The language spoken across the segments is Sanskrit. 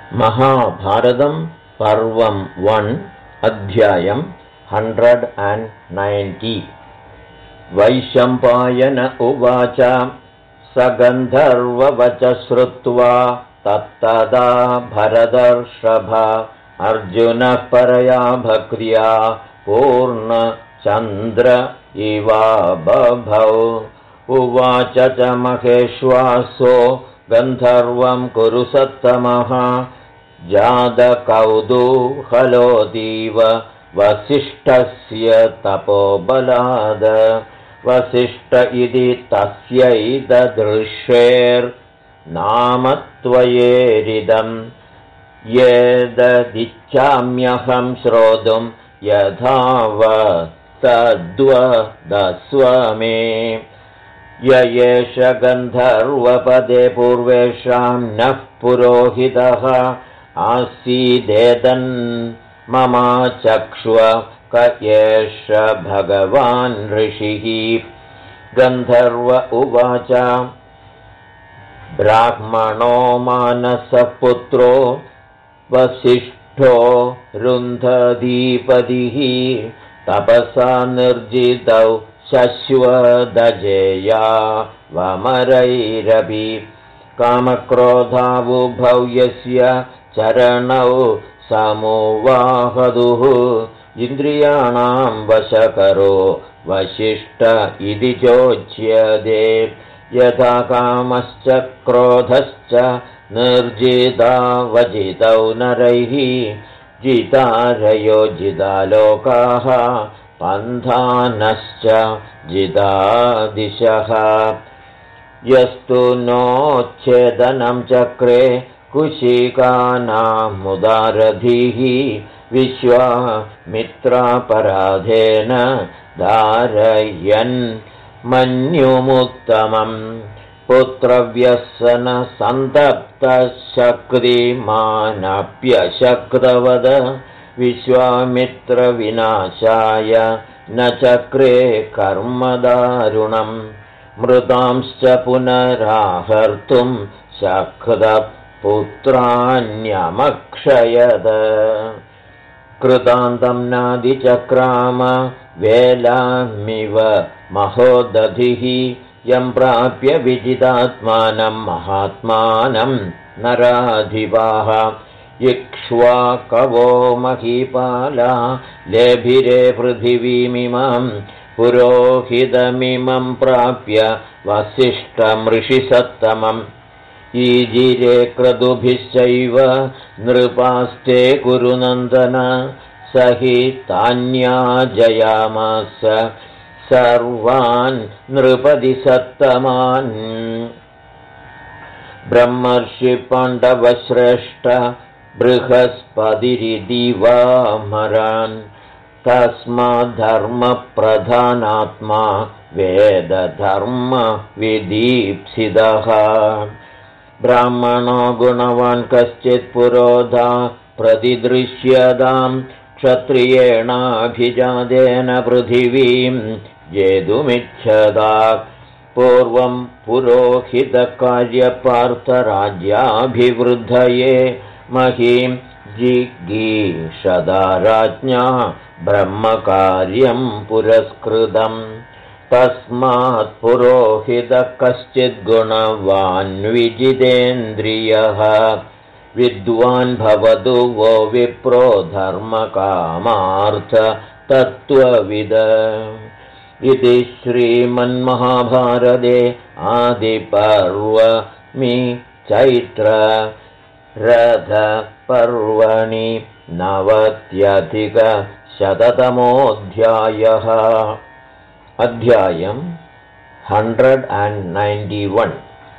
महाभारतं पर्वं 1 अध्यायं 190। वैशम्पायन उवाच स गन्धर्ववच श्रुत्वा तत्तदा भरतर्षभ अर्जुनः परया भक्त्या पूर्णचन्द्र इवा बभौ उवाच च महेश्वासो गन्धर्वं कुरु सत्तमः जातकौतूहलोऽतीव वसिष्ठस्य तपोबलाद वसिष्ठ इति तस्यैतदृशेर्नाम त्वयेरिदं येददिच्छाम्यहं श्रोतुं यथावत्तद्वदस्व मे य एष गन्धर्वपदे पूर्वेषां नः पुरोहितः आसीदेदन् ममाचक्ष्व क एष भगवान् ऋषिः गन्धर्व उवाच ब्राह्मणो मानसः पुत्रो वसिष्ठो रुन्धदीपतिः तपसा निर्जितौ शश्वदजेया वमरैरपि कामक्रोधावुभौ यस्य चरणौ समुवाहदुः इन्द्रियाणां वशकरो वसिष्ठ इति चोच्यते यथा कामश्च क्रोधश्च निर्जिता वजितौ नरैः जितारयो जितालोकाः पन्थानश्च जिता दिशः यस्तु नोच्छेदनं चक्रे कुशिकानामुदारधीः विश्वामित्रापराधेन धारयन् मन्युमुत्तमं पुत्रव्यसनसन्तप्तशक्तिमानप्यशक्तवद विश्वामित्रविनाशाय न चक्रे कर्मदारुणं मृतांश्च पुनराहर्तुं शक्तपुत्राण्यमक्षयद कृतान्तं नादिचक्राम वेलामिव महोदधिः यं प्राप्य विजितात्मानं महात्मानं नराधिपाः इक्ष्वाकवो महीपाला लेभिरे पृथिवीमिमं पुरोहितमिमं प्राप्य वसिष्ठमृषिसत्तमम् ईजिरे क्रतुभिश्चैव नृपास्ते कुरुनन्दन स हि तान्याजयामास सर्वान् नृपतिसत्तमान् ब्रह्मर्षि पाण्डवश्रेष्ठ बृहस्पतिरिदिवामरान् तस्माद्धर्मप्रधानात्मा वेदधर्मविदीप्सितः ब्राह्मणो गुणवान् कश्चित् पुरोधा प्रतिदृश्यतां क्षत्रियेणाभिजातेन पृथिवीं जेतुमिच्छदा पूर्वं पुरोहितकार्यपार्थराज्याभिवृद्धये महीं जिगीषदा राज्ञा ब्रह्मकार्यं पुरस्कृतम् तस्मात् पुरोहितः कश्चित् गुणवान् विजितेन्द्रियः विद्वान् भवतु वो विप्रो धर्मकामार्थ तत्त्वविद इति श्रीमन्महाभारते आदिपर्वणि चैत्ररथपर्वणि 90+100तमोऽध्यायः अध्यायं 191।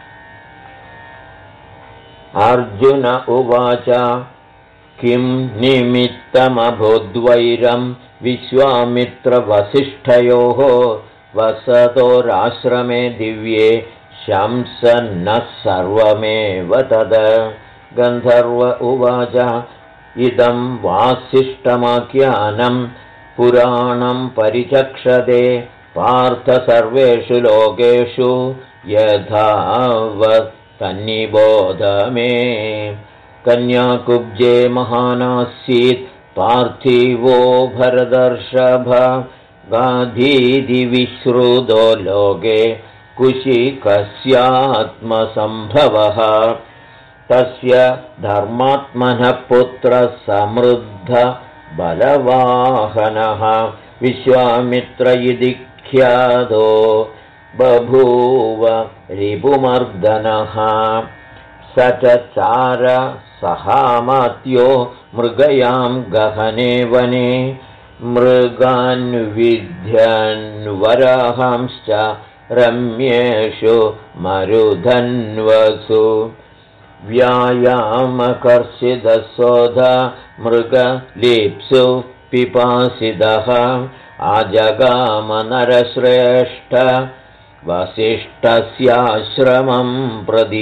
अर्जुन उवाच किं निमित्तमभूद्वैरं विश्वामित्रवसिष्ठयोः वसतोराश्रमे दिव्ये शंसन्नः सर्वमेव तद गन्धर्व उवाच इदं वासिष्ठमाख्यानं पुराणं परिचक्षते पार्थ सर्वेषु लोकेषु यथावत् तन्निबोध मे कन्याकुब्जे महानासीत् पार्थिवो भरदर्षभ गाधीदिविश्रुतो लोके कुशिकस्यात्मसम्भवः तस्य धर्मात्मनः पुत्रः समृद्धबलवाहनः विश्वामित्र इति ख्यातो बभूव रिपुमर्दनः स च चारसहामात्यो मृगयां गहने वने मृगान्विध्यन्वराहंश्च रम्येषु मरुधन्वसु व्यायामकर्षितशोध मृगलीप्सु पिपासितः आजगामनरश्रेष्ठ वसिष्ठस्याश्रमं प्रति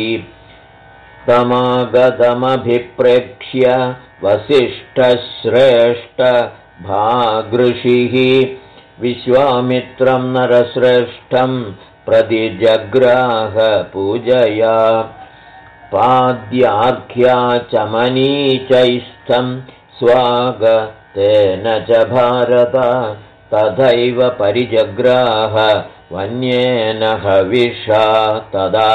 तमागतमभिप्रेक्ष्य वसिष्ठश्रेष्ठ भागृषिः विश्वामित्रं नरश्रेष्ठं प्रति जग्राह पूजया पाद्यार्घ्या चमनीचैस्थं स्वागतेन च भारत तथैव परिजग्राह वन्येन हविषा तदा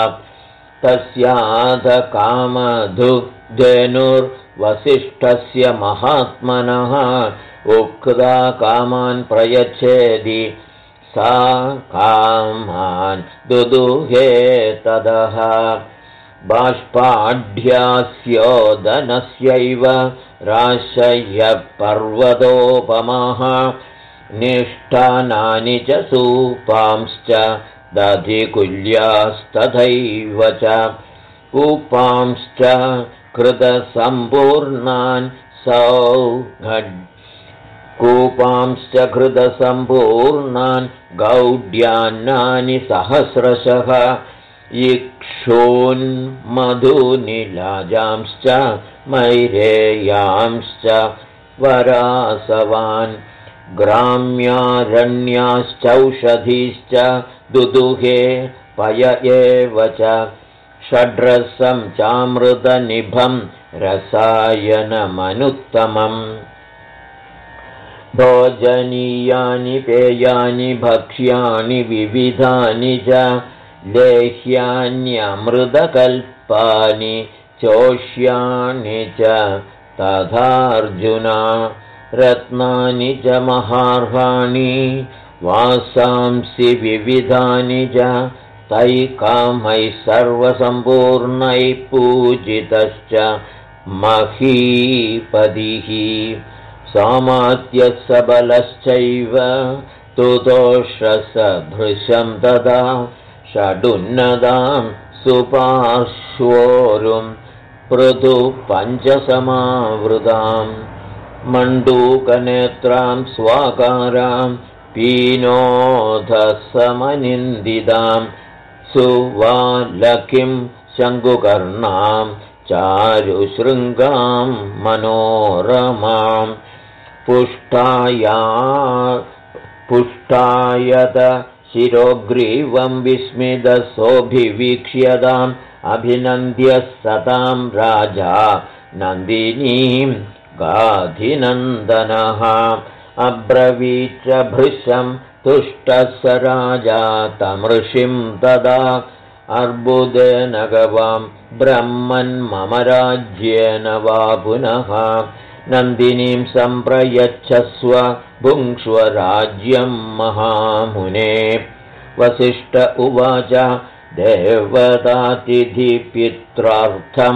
तस्याधकामधुधेनुर्वसिष्ठस्य महात्मनः उक्ता कामान् प्रयच्छेदि सा कामान् दुदुहे तदः बाष्पाढ्यास्योदनस्यैव राशय्य पर्वतोपमः निष्ठानानि च सूपांश्च दधिकुल्यास्तथैव च कूपांश्च कृतसम्पूर्णान् कूपांश्च कृतसम्पूर्णान् गौड्यान्नानि सहस्रशः इक्षून्मधुनिलाजांश्च मैरेयांश्च वरासवान् ग्राम्यारण्याश्चौषधीश्च दुदुहे पय एव च षड्रसं चामृतनिभं रसायनमनुत्तमम् भोजनीयानि पेयानि भक्ष्याणि विविधानि च लेह्यान्यमृतकल्पानि चोष्याणि च तथार्जुना रत्नानि च महार्हाणि वासांसि विविधानि च तैकामैः सर्वसम्पूर्णैः पूजितश्च महीपतिः सामात्यः सबलश्चैव तुतोषसदृशं तदा षडुन्नदां सुपार्श्वोरुं पृथु पञ्चसमावृतां मण्डूकनेत्रां स्वाकारां पीनोधसमनिन्दितां सुवालकिं शङ्कुकर्णां चारुशृङ्गां मनोरमां पुष्टायत शिरोग्रीवं विस्मितसोऽभिवीक्ष्यताम् अभिनन्द्य सतां राजा नन्दिनीं गाधिनन्दनः अब्रवीच भृशं तुष्टः स राजा तमृषिं तदा अर्बुदेन गवां ब्रह्मन् मम राज्येन वा पुनः नन्दिनीं सम्प्रयच्छस्व भुङ्क्ष्व राज्यं महामुने वसिष्ठ उवाच देवतातिथिपित्रार्थं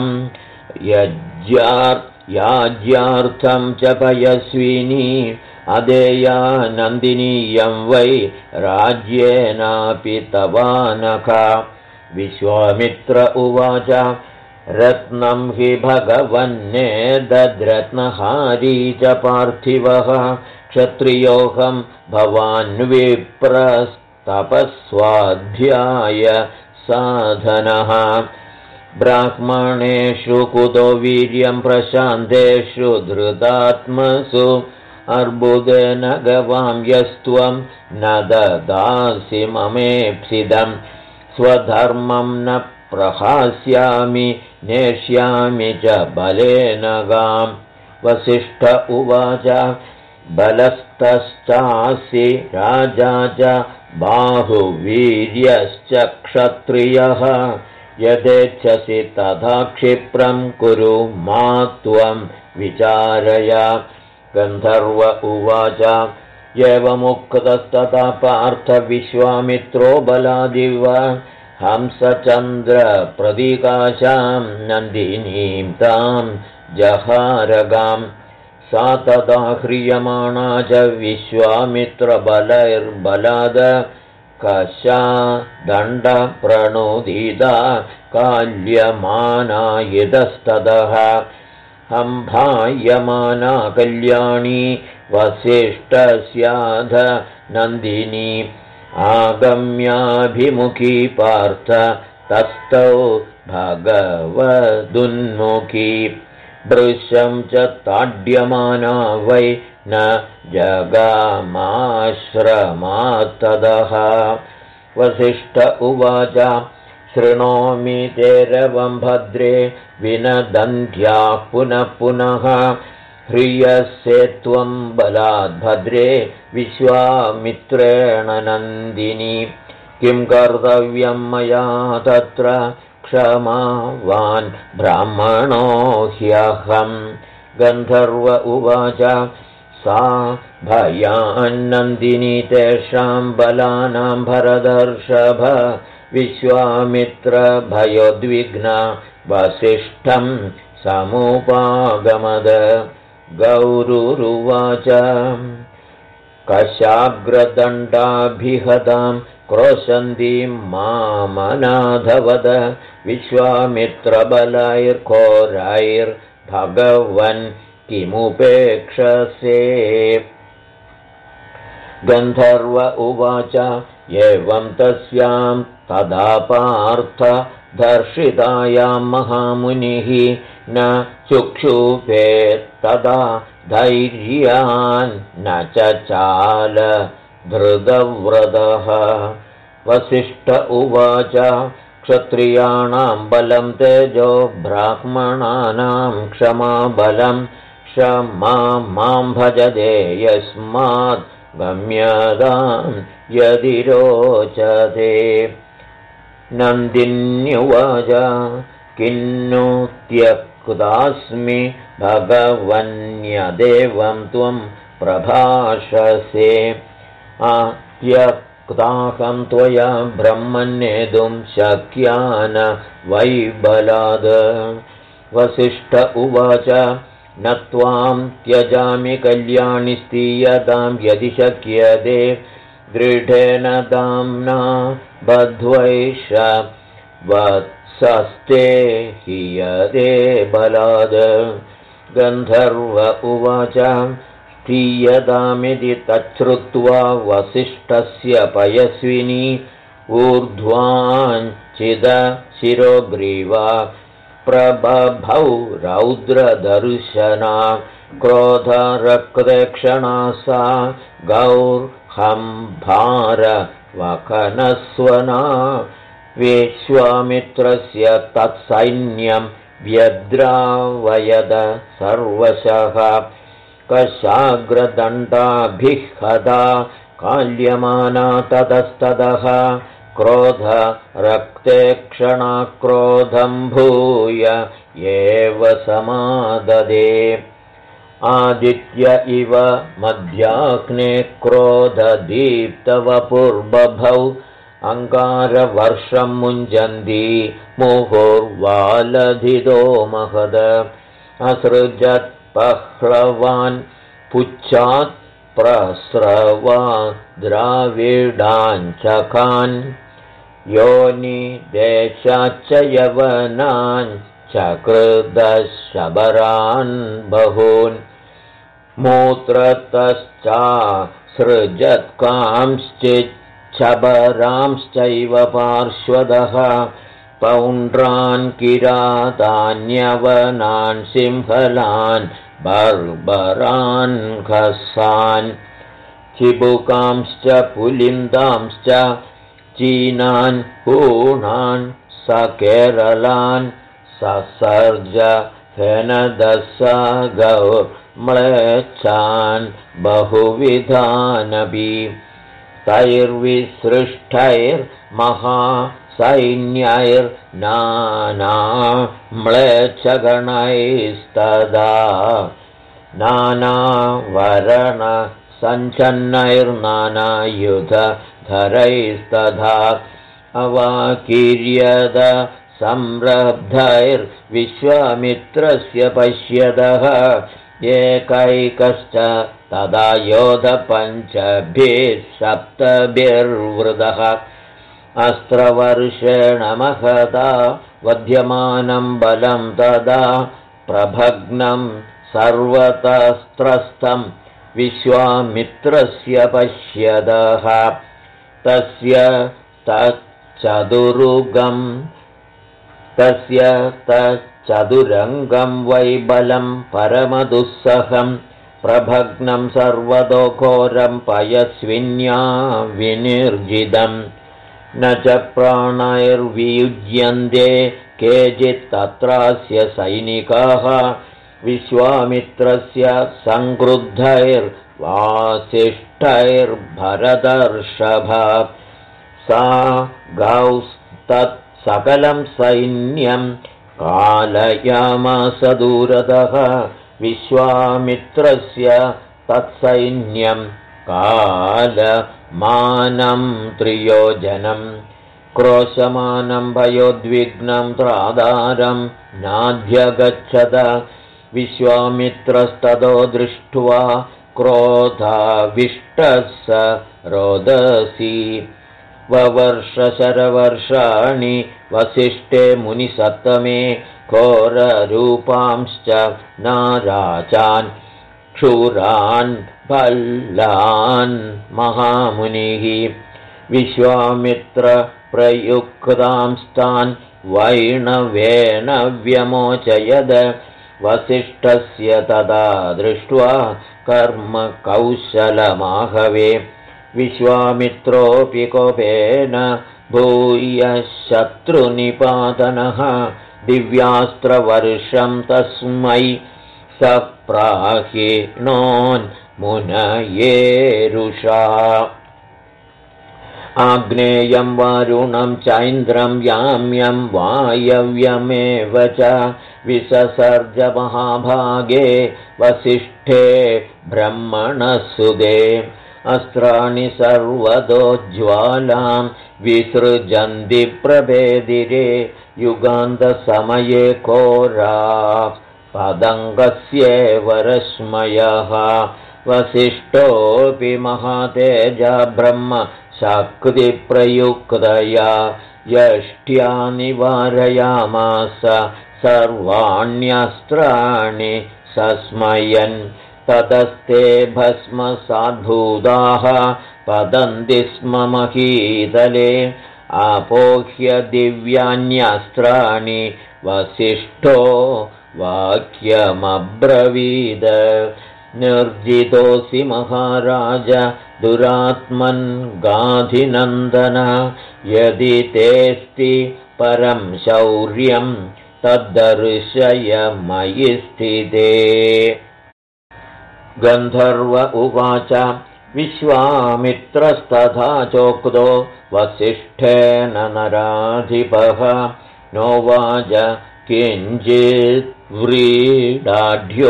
याज्यार्थं च पयस्विनी अदेया नन्दिनीयं वै राज्येनापि तवानका विश्वामित्र उवाच रत्नं हि भगवन्ने दद्रत्नहारी च पार्थिवः क्षत्रियोऽहं भवान् विप्रस्तपस्वाध्याय साधनः ब्राह्मणेषु कुतो वीर्यं प्रशान्तेषु धृतात्मसु अर्बुदेन गवां यस्त्वं न ददासि ममेप्सिदं स्वधर्मं न प्रहास्यामि नेष्यामि च बलेन गाम्। वसिष्ठ उवाच बलस्तश्चासि राजा च बाहुवीर्यश्च क्षत्रियः यथेच्छसि तथा क्षिप्रं कुरु मा त्वं विचारय। गन्धर्व उवाच एवमुक्तस्तथा पार्थ विश्वामित्रो बलादिव हंसचन्द्रप्रदिकाशां नन्दिनीं तां जहारगाम्। सा तदा ह्रियमाणा च विश्वामित्रबलैर्बलाद कशा दण्डप्रणोदिता काल्यमाना यतस्ततः हम्भायमाना कल्याणी वसिष्ठस्याध नन्दिनी आगम्याभिमुखी पार्थ तस्थौ भगवदुन्मुखी भृशं च ताड्यमाना वै न जगामाश्रमात्तदः। वसिष्ठ उवाच शृणोमि तेरवं भद्रे विनदन्त्याः पुनः पुनः ह्रियसे त्वं बलाद्भद्रे विश्वामित्रेण नन्दिनी किं कर्तव्यं मया तत्र क्षमावान् ब्राह्मणो ह्यहम्। गन्धर्व उवाच सा भयान्नन्दिनी तेषां बलानां भरदर्षभ विश्वामित्रभयोद्विग्ना वसिष्ठं समुपागमद। गौरुरुवाच कशाग्रदण्डाभिहतां क्रोशन्तीं मामनाधवद विश्वामित्रबलैर्घोरैर्भगवन् किमुपेक्षसे। गन्धर्व उवाच एवं तस्यां तदा पार्थ दर्शितायां महामुनिः न चुक्षुपेत् तदा धैर्यान् न चचाल धृतव्रतः। वसिष्ठ उवाच क्षत्रियाणां बलं तेजो ब्राह्मणानां क्षमाबलं क्षमा मां भजते यस्मात् गम्यतां यदि रोचते। नन्दिन्युवाच किन्नु त्यक्तास्मि भगवन्यदेवं त्वं प्रभाषसे त्यक्ताहं त्वया ब्रह्मन्नेतुं शक्यान वै बलाद। वसिष्ठ उवाच न त्वां त्यजामि कल्याणि स्थीयतां यदि शक्यते दृढेन दाम्ना बध्वैष वत्सस्ते हीयते बलाद। गन्धर्व उवाच स्थीयतामिति तच्छ्रुत्वा वसिष्ठस्य पयस्विनी ऊर्ध्वाञ्चिद शिरोग्रीवा प्रबभौ रौद्रदर्शना क्रोधरक्तक्षणा सा गौर्हंभारवकनस्वना विश्वामित्रस्य तत्सैन्यं व्यद्रावयद सर्वशः कशाग्रदण्डाभिहता काल्यमाना ततस्ततः क्रोधरक्तेक्षणा क्रोधं भूय एव समाददे आदित्य इव मध्याग्ने क्रोधदीप्तवपुर्बभौ अङ्गारवर्षं मुञ्जन्ति मुहुर्वालधितो महद असृजत् पह्लवान् पुच्छात् प्रस्रवा द्राविडाञ्चकान् योनि देशाच्च यवनान् चकृदशबरान् बहून् मूत्रतश्चासृजत्कांश्चिच्छबरांश्चैव पार्श्वदः पौण्ड्रान् किरातान्यवनान् सिंहलान् बर्बरान् खसान् चिबुकांश्च पुलिन्दांश्च चीनान् हूणान् स केरलान् ससर्ज फेनदस्सगौर्म्लेच्छान् बहुविधानपि तैर्विसृष्टैर्महासैन्यैर्नानाम्लेच्छगणैस्तदा नानावरणसञ्छन्नैर्नानायुधधरैस्तथा अवाकीर्यद संरब्धैर्विश्वामित्रस्य पश्यतः एकैकश्च तदा योधपञ्चभिः सप्तभिर्वृतः अस्त्रवर्षेण महता वध्यमानं बलं तदा प्रभग्नं सर्वतस्त्रस्तं विश्वामित्रस्य पश्यतः तस्य तच्चतुरङ्गं वै बलं परमदुस्सहं प्रभग्नं सर्वतो घोरं पयस्विन्या विनिर्जितं न च प्राणैर्वियुज्यन्ते केचित्तत्रास्य सैनिकाः विश्वामित्रस्य संक्रुद्धैर्वासिष्ठैर्भरतर्षभ सा गौस्तत्सकलं सैन्यं कालयामास दूरतः विश्वामित्रस्य तत्सैन्यं कालमानं त्रियोजनं क्रोशमानं भयोद्विग्नं त्रादारं नाध्यगच्छत विश्वामित्रस्ततो दृष्ट्वा क्रोधाविष्टः स रोदसी ववर्षशरवर्षाणि वसिष्ठे मुनिसत्तमे घोररूपांश्च नाराचान् क्षूरान् भल्लान् महामुनिः विश्वामित्रप्रयुक्तांस्तान् वैणवेन व्यमोचयद वसिष्ठस्य तदा दृष्ट्वा कर्मकौशलमाहवे विश्वामित्रोऽपि कोपेन भूय शत्रुनिपातनः दिव्यास्त्रवर्षं तस्मै सप्राहिणोन्मुनयेरुषा आग्नेयं वारुणं चैन्द्रं याम्यं वायव्यमेव च विससर्ज महाभागे वसिष्ठे ब्रह्मणसुदे अस्त्राणि सर्वतोज्ज्वालां विसृजन्ति प्रभेदिरे युगान्तसमये घोरा पतङ्गस्येव रश्मयः वसिष्ठोऽपि महातेजा ब्रह्म शक्तिप्रयुक्तया यष्ट्या निवारयामास सर्वाण्यस्त्राणि सस्मयन् ततस्ते भस्मसाद्भूताः पतन्ति स्म महीतले आपोह्य दिव्यान्यस्त्राणि वसिष्ठो वाक्यमब्रवीद निर्जितोऽसि महाराज दुरात्मन् गाधिनन्दन यदि तेऽस्ति परं शौर्यं तद्दर्शय मयि स्थिते गन्धर्व उवाच विश्वामित्रस्तथा चोक्तो वसिष्ठेन नराधिपः नोवाच किञ्चित् व्रीडाढ्यो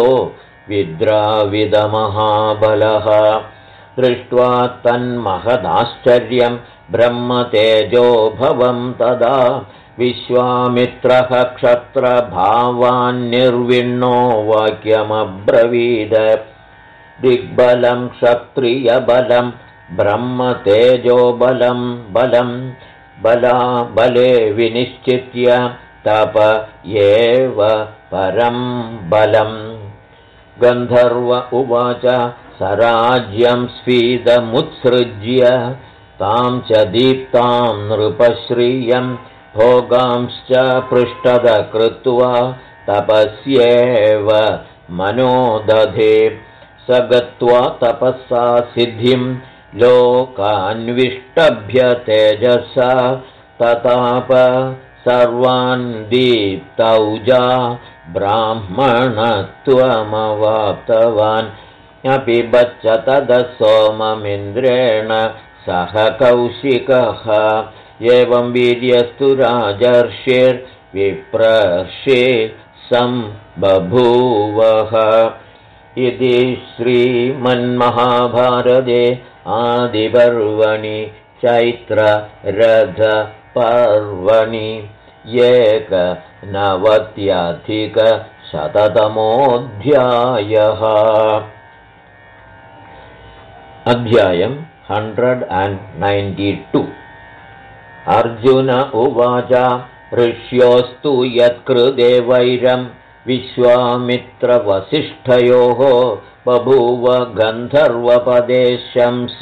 विद्राविदमहाबलः दृष्ट्वा तन्महदाश्चर्यं ब्रह्मतेजो भवं तदा विश्वामित्रः क्षत्रभावान्निर्विण्णो वाक्यमब्रवीद दिग्बलं क्षत्रियबलं ब्रह्मतेजो बलं बलं बलाबले विनिश्चित्य तप एव परं बलम् गन्धर्व उवाच सराज्यं स्फीतमुत्सृज्य तां च दीप्तां नृपश्रियं भोगांश्च पृष्ठद कृत्वा तपस्येव मनोदधे स गत्वा तपसा सिद्धिं लोकान्विष्टभ्य तेजसा तताप सर्वान् दीप्तौजा ब्राह्मणत्वमवाप्तवान् अपि बच्च ततः सोममिन्द्रेण सह कौशिकः एवं वीर्यस्तु राजर्षिर्विप्रर्षि सम्बभूवः इति श्रीमन्महाभारते आदिपर्वणि चैत्ररथपर्वणि 190 अध्यायम् 192 अर्जुन उवाच ऋष्योस्तु यत्कृते वैरं विश्वामित्रवसिष्ठयोः बभूव गन्धर्वपदे शंस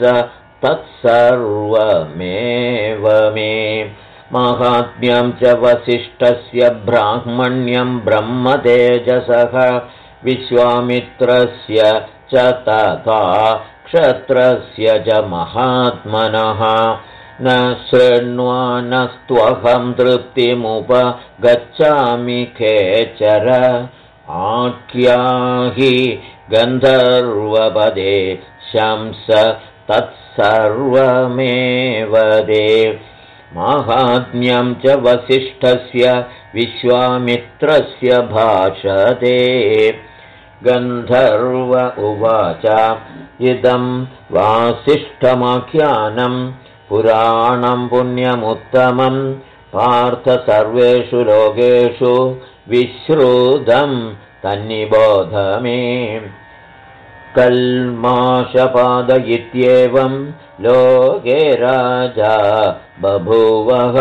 तत्सर्वमेव मे माहात्म्यं च वसिष्ठस्य ब्राह्मण्यं ब्रह्मतेजसः विश्वामित्रस्य च तथा क्षत्रस्य च महात्मनः न शृण्वानस्त्वहं तृप्तिमुपगच्छामि खेचर आख्याहि गन्धर्वपदे शंस तत्सर्वमेव दे माहात्म्यं च वसिष्ठस्य विश्वामित्रस्य भाषते गन्धर्व उवाच इदं वासिष्ठमाख्यानं पुराणं पुण्यमुत्तमं पार्थ सर्वेषु लोकेषु विश्रुतं तन्निबोध मे कल्माषपाद इत्येवं लोके राजा बभूवः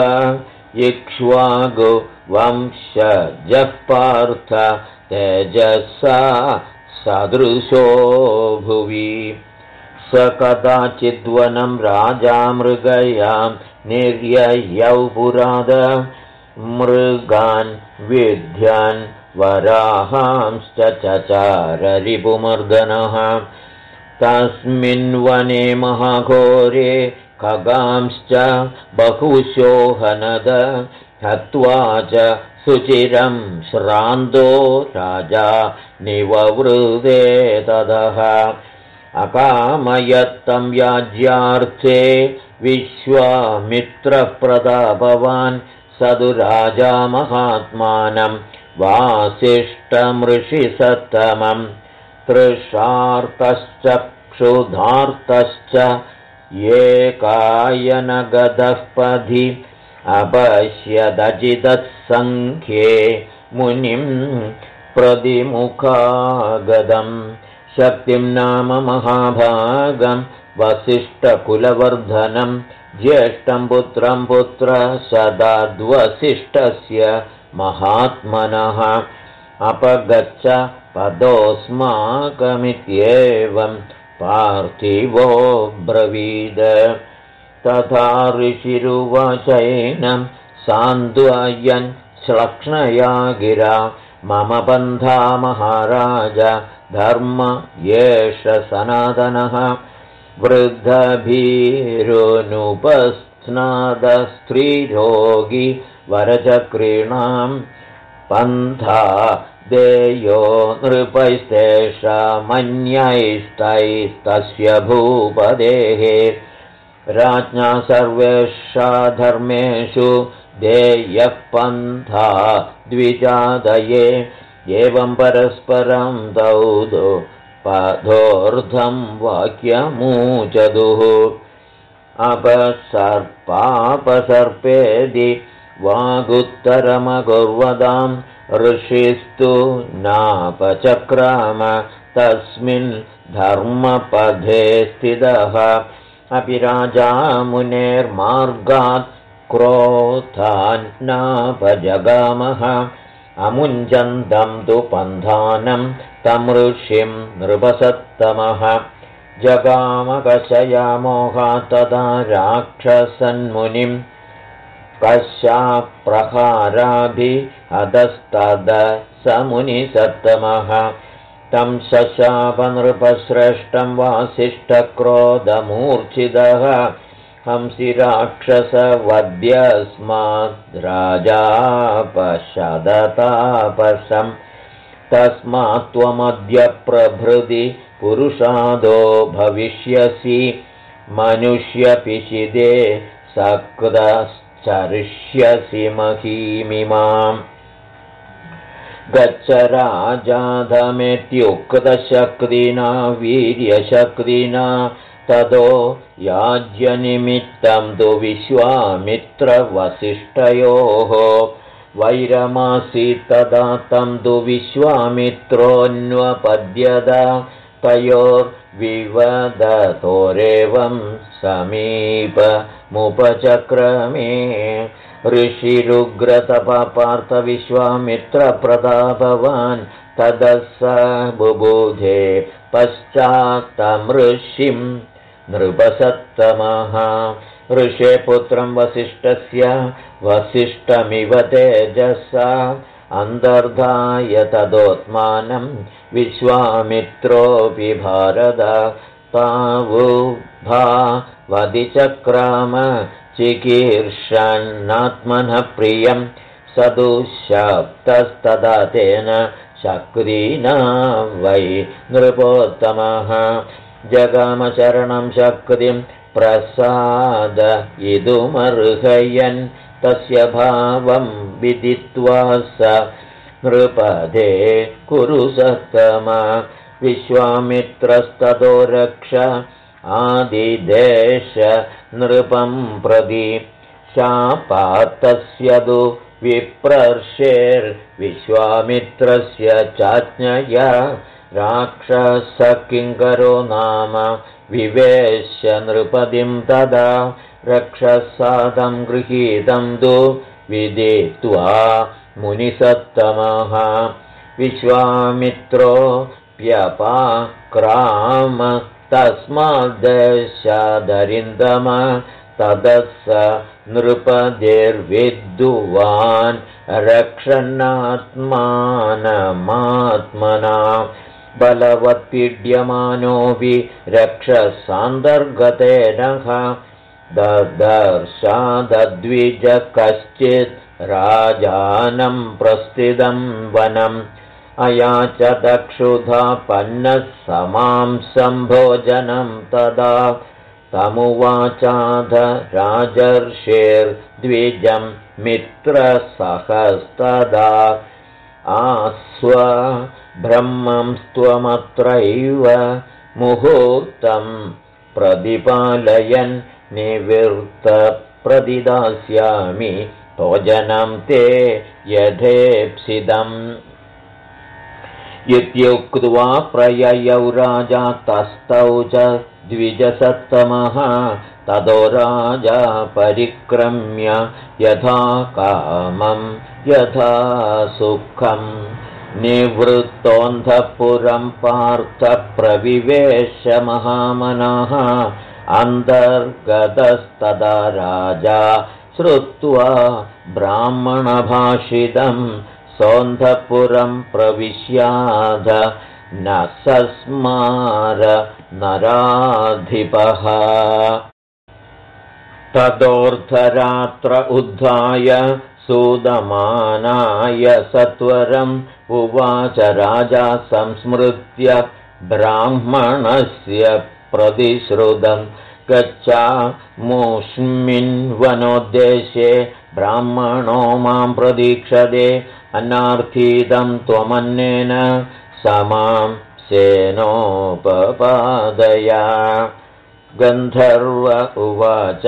इक्ष्वाकुवंशजः पार्थ तेजसा सदृशो भुवि स कदाचिद्वनं राजा मृगयां निर्ययौ पुराद मृगान् विद्यान् वराहांश्च चचार रिपुमर्दनः तस्मिन् वने महाघोरे खगांश्च बहुशो हनद हत्वा च सुचिरं श्रान्तो राजा निववृते ततः अकामयत्तं याज्यार्थे विश्वामित्रः प्रतापवान् स तु राजा महात्मानं वासिष्ठमृषिसत्तमं तृषार्तश्च क्षुधार्तश्च एकायनगतः पथि अपश्यदजितत्सङ्ख्ये मुनिं प्रतिमुखागतं शक्तिं नाम महाभागं वसिष्ठकुलवर्धनं ज्येष्ठं पुत्रं पुत्रसदाद्वसिष्ठस्य महात्मनः अपगच्छ पदोऽस्माकमित्येवं पार्थिवो ब्रवीद तथा ऋषिरुवाचैनं सान्द्वयन् श्लक्ष्णया गिरा मम पन्था महाराज धर्म एष सनातनः वृद्धभीरुनुपस्नादस्त्रीरोगी वरचक्रीणां पन्था देयो नृपैस्तेषामन्यैस्तैस्तस्य भूपदेः राज्ञा सर्वेषा धर्मेषु देयः पन्था द्विजादये एवं परस्परं तौ पदोर्धं वाक्यमूचदुः अपसर्पापसर्पेदि वागुत्तरमकुर्वदां ऋषिस्तु नापचक्राम तस्मिन् धर्मपथे स्थितः अपि राजा मुनेर्मार्गात् क्रोधान्नापजगामः अमुञ्चन्तं तु पन्थानं तं ऋषिं नृपसत्तमः जगामकशयामोहात् तदा राक्षसन्मुनिं कश्याप्रहाराभिहतस्तद स मुनिसत्तमः तं शशापनृपश्रेष्ठं वासिष्ठक्रोधमूर्च्छितः हंसि राक्षसवद्यस्माद्राजापशदतापसं तस्मात्त्वमद्य प्रभृति पुरुषादो भविष्यसि मनुष्यपिशिदे सक्तश्चरिष्यसि महीमिमाम् गच्छ राजाधमेत्युक्तशक्तिना वीर्यशक्तिना ततो याज्यनिमित्तं तु विश्वामित्रवसिष्ठयोः वैरमासीत् तदा तं तु विश्वामित्रोऽन्वपद्यत तयोर्विवदतोरेवं समीपमुपचक्रमे ऋषिरुग्रतपपार्थविश्वामित्रप्रतापवान् ततः स बुबुधे पश्चात्तमृषिं नृपसत्तमः ऋषे पुत्रं वसिष्ठस्य वसिष्ठमिव तेजसा अन्तर्धाय तदोत्मानं विश्वामित्रोऽपि भारत तावुभा वदिचक्राम चिकीर्षन्नात्मनः प्रियं सदुःशब्दस्तदा तेन शक्तिना वै नृपोत्तमः जगामशरणं शक्तिं प्रसादयितुमर्हयन् तस्य भावं विदित्वा स नृपदे कुरु सत्तमा विश्वामित्रस्ततो रक्ष आदिदेश नृपं प्रति शापात्तस्य तु विप्रर्षेर्विश्वामित्रस्य चाज्ञया राक्षसकिङ्करो नाम विवेश्य नृपतिं तदा रक्षसादं गृहीतं तु विदित्वा मुनिसत्तमः विश्वामित्रोऽप्यपाक्राम तस्माद्देशादरिन्दम ततः स नृपतिर्विद्वान् रक्षन्नात्मानमात्मना बलवत्पीड्यमानोऽपि रक्षसान्तर्गतेनः ददर्शादद्विज कश्चित् राजानं प्रस्थितं वनम् अयाच दक्षुधापन्नः समांसं भोजनं तदा तमुवाचाध राजर्षेर्द्विजं मित्रसहस्तदा आस्व ब्रह्मं त्वमत्रैव मुहूर्तं प्रतिपालयन् निवृत्तप्रतिदास्यामि भोजनं ते यथेप्सितम् इत्युक्त्वा प्रययौ राजा तस्थौ च द्विजसत्तमः ततो राजा परिक्रम्य यथा कामं यथा सुखं निवृत्तोऽन्धपुरं पार्थ प्रविवेश महामनः अन्तर्गतस्तदा राजा श्रुत्वा ब्राह्मणभाषितं सोऽन्धपुरं प्रविश्याध न सस्मार नराधिपः तदोर्धरात्र उद्धाय सुदमानाय सत्वरम् उवाच राजा संस्मृत्य ब्राह्मणस्य प्रतिश्रुतं गच्छामोऽस्मिन् वनोद्देशे ब्राह्मणो मां प्रतीक्षते अनार्थितं त्वमन्नेन समां सेनोपपादय गन्धर्व उवाच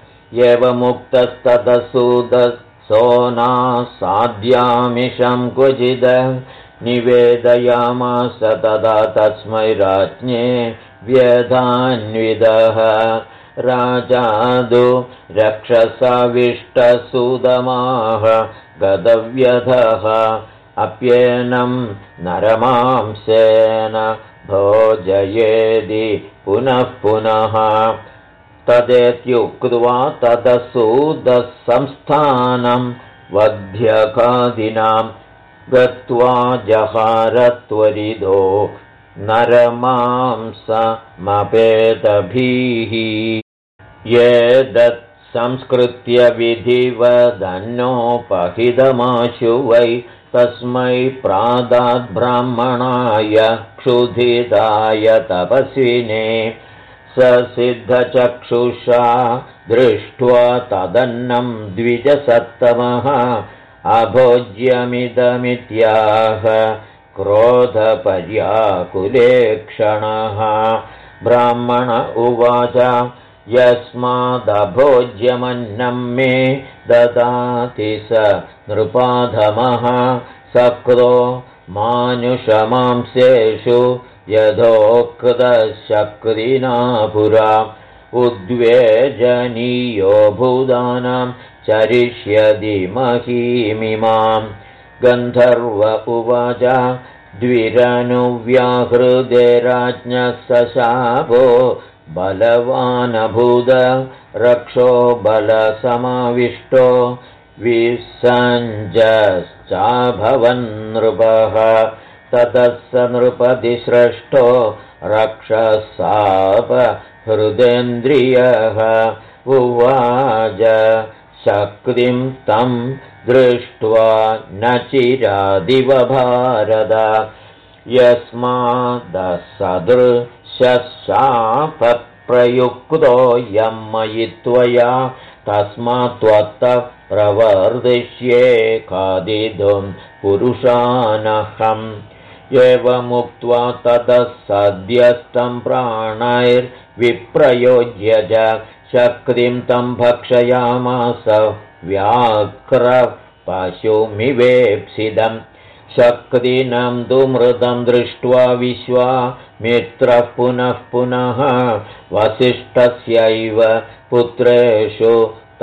एवमुक्तस्ततसूदसोनासाद्यामिषं क्वचिद निवेदयामास तदा तस्मै राज्ञे व्यधान्विदः राजादु रक्षसाविष्टसुदमाः गतव्यधः अप्येनं नरमांसेन भोजयेदि पुनः पुनः तदेत्युक्त्वा तदसूदसंस्थानं वध्यकादिनां गत्वा जहारत्वरिदो नरमांसमपेतभिः एतत् संस्कृत्य विधिवदन्नोपहितमाशु वै तस्मै प्रादाद्ब्राह्मणाय क्षुधिताय तपस्विने स सिद्धचक्षुषा दृष्ट्वा तदन्नं द्विजसत्तमः अभोज्यमिदमित्याह क्रोधपर्याकुलेक्षणः ब्राह्मण उवाच यस्मादभोज्यमन्नं मे ददाति स नृपाधमः सक्रो मानुषमांसेषु यथोक्तशक्तिना पुरा उद्वेजनीयो भूतानां चरिष्यति महीमिमां गन्धर्व उवाच द्विरनुव्याहृदे राज्ञः सशापो बलवानभूद रक्षो बलसमाविष्टो विसञ्जश्चाभवन्नृपः ततः स नृपतिसृष्टो रक्षसापहृदेन्द्रियः उवाच शक्तिं तं दृष्ट्वा न चिरादिव भारत यस्मादसदृशशापप्रयुक्तो यं मयि त्वया तस्मात् त्वत्तः प्रवर्धिष्ये खादितुं पुरुषानहम् एवमुक्त्वा ततः सद्यस्तं प्राणैर्विप्रयोज्य च शक्तिं तं भक्षयामास व्याघ्रः पशुमिवेप्सितम् शक्तिनं तु मृतं दृष्ट्वा विश्वामित्रः पुनः पुनः वसिष्ठस्यैव पुत्रेषु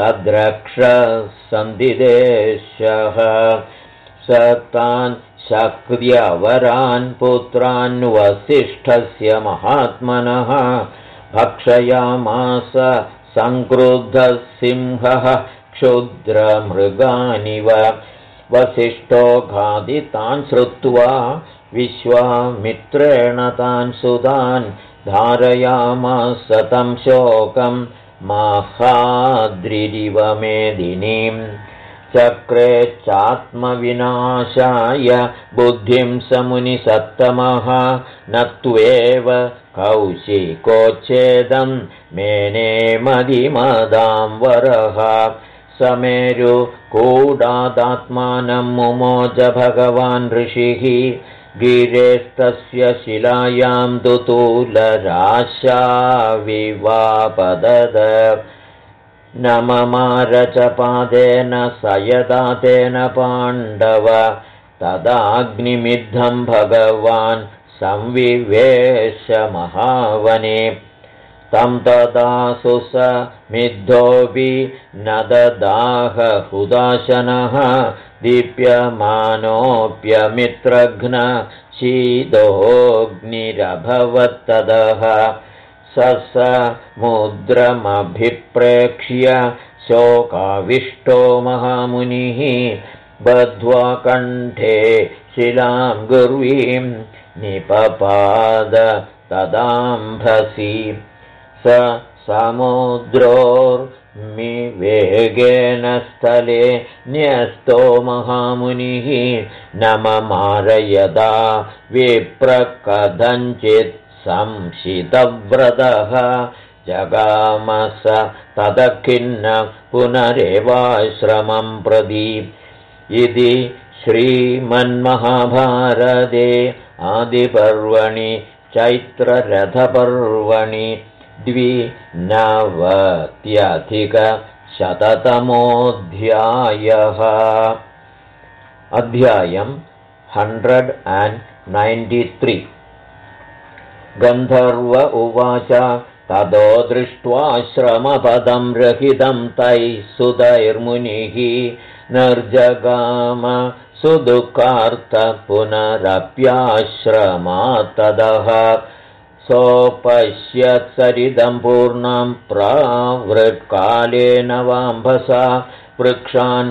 तद्रक्षसन्दिदेशः स तान् शक्त्यवरान् पुत्रान् वसिष्ठस्य महात्मनः भक्षयामास संक्रुद्धः सिंहः क्षुद्रमृगानिव वसिष्ठो घादितान् श्रुत्वा विश्वामित्रेण तान् सुतान् धारयामास तं शोकं माहाद्रिरिव मेदिनीम् चक्रे चात्मविनाशाय बुद्धिं स मुनिसत्तमः न त्वेव कौशिकोच्छेदं मेने मदिमदां वरः समेरुकूडादात्मानं मुमोच भगवान् ऋषिः गिरेस्तस्य शिलायां दुतूलराशाविवापदद नममार च पादेन स यदा तेन पाण्डव तदाग्निमिद्धं भगवान् संविवेश महावने तं तदासु स मिद्धोऽपि न ददाह हुदाशनः दीप्यमानोऽप्यमित्रघ्न शीतोऽग्निरभवत्तदः समुद्रमभिप्रेक्ष्य शोकाविष्टो महामुनिः बद्ध्वा कण्ठे शिलां गुर्वीं निपपाद तदाम्भसि स समुद्रोर्मिवेगेन स्थले न्यस्तो महामुनिः नममार यदा विप्रकथञ्चित् संशितव्रतः जगामस तदखिन्न पुनरेवाश्रमं प्रति इति श्रीमन्महाभारते आदिपर्वणि चैत्ररथपर्वणि 290-शततमोऽध्यायः अध्यायं 193 गन्धर्व उवाच ततो दृष्ट्वा श्रमपदं रहितं तैः सुतैर्मुनिः निर्जगाम सुदुःखार्थ पुनरप्याश्रमात्तदः सोपश्यत्सरिदं पूर्णं प्रावृत्कालेन वाम्भसा वृक्षान्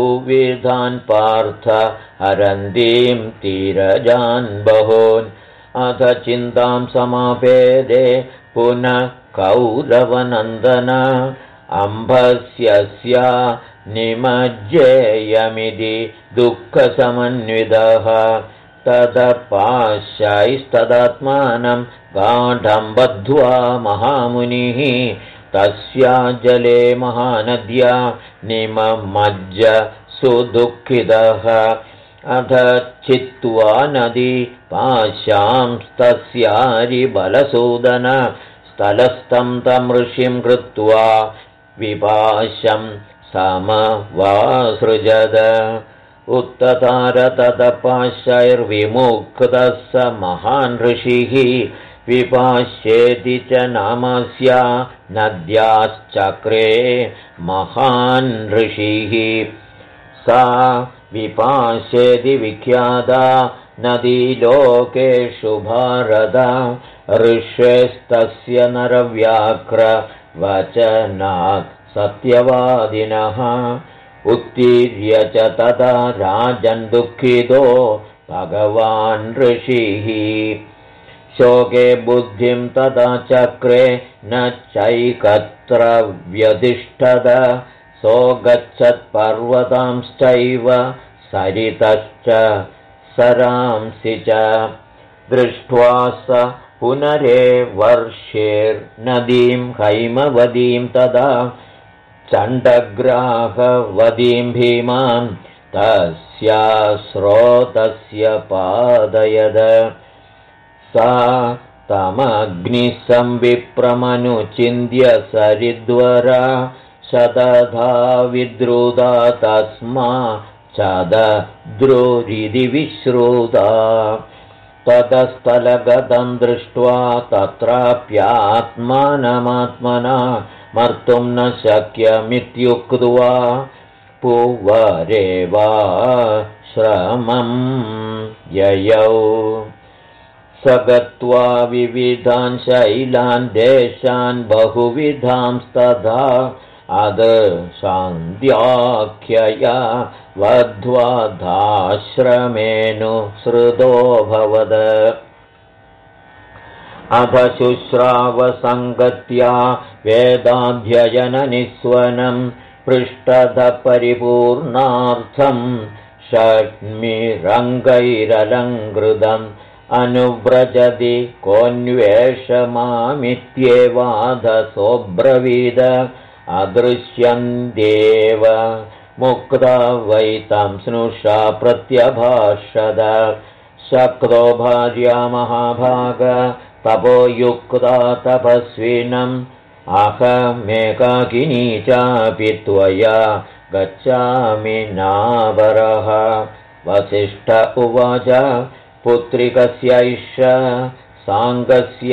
बहुविधान् पार्थ हरन्तीं तीरजान् बहून् अथ चिन्तां समापेदे पुनः कौरवनन्दन अम्भस्यस्या निमज्जेयमिति दुःखसमन्वितः तदपाश्यैस्तदात्मानं गाढं बद्ध्वा महामुनिः तस्या जले महानद्या निमज्ज सुदुःखितः अथ चित्वा नदी पाशांस्तस्यारिबलसूदन स्थलस्थं तं ऋषिं कृत्वा विपाशं समवासृजद उत्ततारतदपाशैर्विमुक्तः स महान् ऋषिः विपाश्येति च नामस्या नद्याश्चक्रे महान् ऋषिः सा विपाश्येति विख्याता नदी लोकेषु भारत ऋष्यस्तस्य नरव्याघ्र वचनात् सत्यवादिनः उत्तीर्य च तदा राजन् दुःखितो भगवान् ऋषिः शोके बुद्धिं तदा चक्रे न चैकत्र व्यतिष्ठद सोगच्छत्पर्वतांश्चैव सरितश्च सरांसि च दृष्ट्वा स पुनरेवर्षेर्नदीं हैमवतीं तदा चण्डग्राहवतीं भीमां तस्या स्रोतस्य पादयद सा तमग्निसंविप्रमनुचिन्त्य सरिद्वरा शतधा विद्रुता तस्मा चदद्रुरिति विश्रुता ततस्थलगतं दृष्ट्वा तत्राप्यात्मानमात्मना मर्तुं न शक्यमित्युक्त्वा पुवरेवाश्रमं ययौ स गत्वा विविधान् शैलान् देशान् बहुविधांस्तथा अदशान्त्याख्यया वध्वा धाश्रमेऽनुसृतोऽभवद अथ शुश्रावसङ्गत्या वेदाध्ययननिस्वनं पृष्ठतः परिपूर्णार्थं षड्मिरङ्गैरलङ्कृतम् अनुव्रजति कोऽन्वेषमामित्येवाधसोऽब्रवीद अदृश्यन्देव मुक्ता वै तं स्नुषा प्रत्यभाषद शक्तो भार्या महाभाग तपोयुक्ता तपस्विनम् अहमेकाकिनी चापि त्वया गच्छामि नावरः वसिष्ठ उवाच पुत्रिकस्यैष साङ्गस्य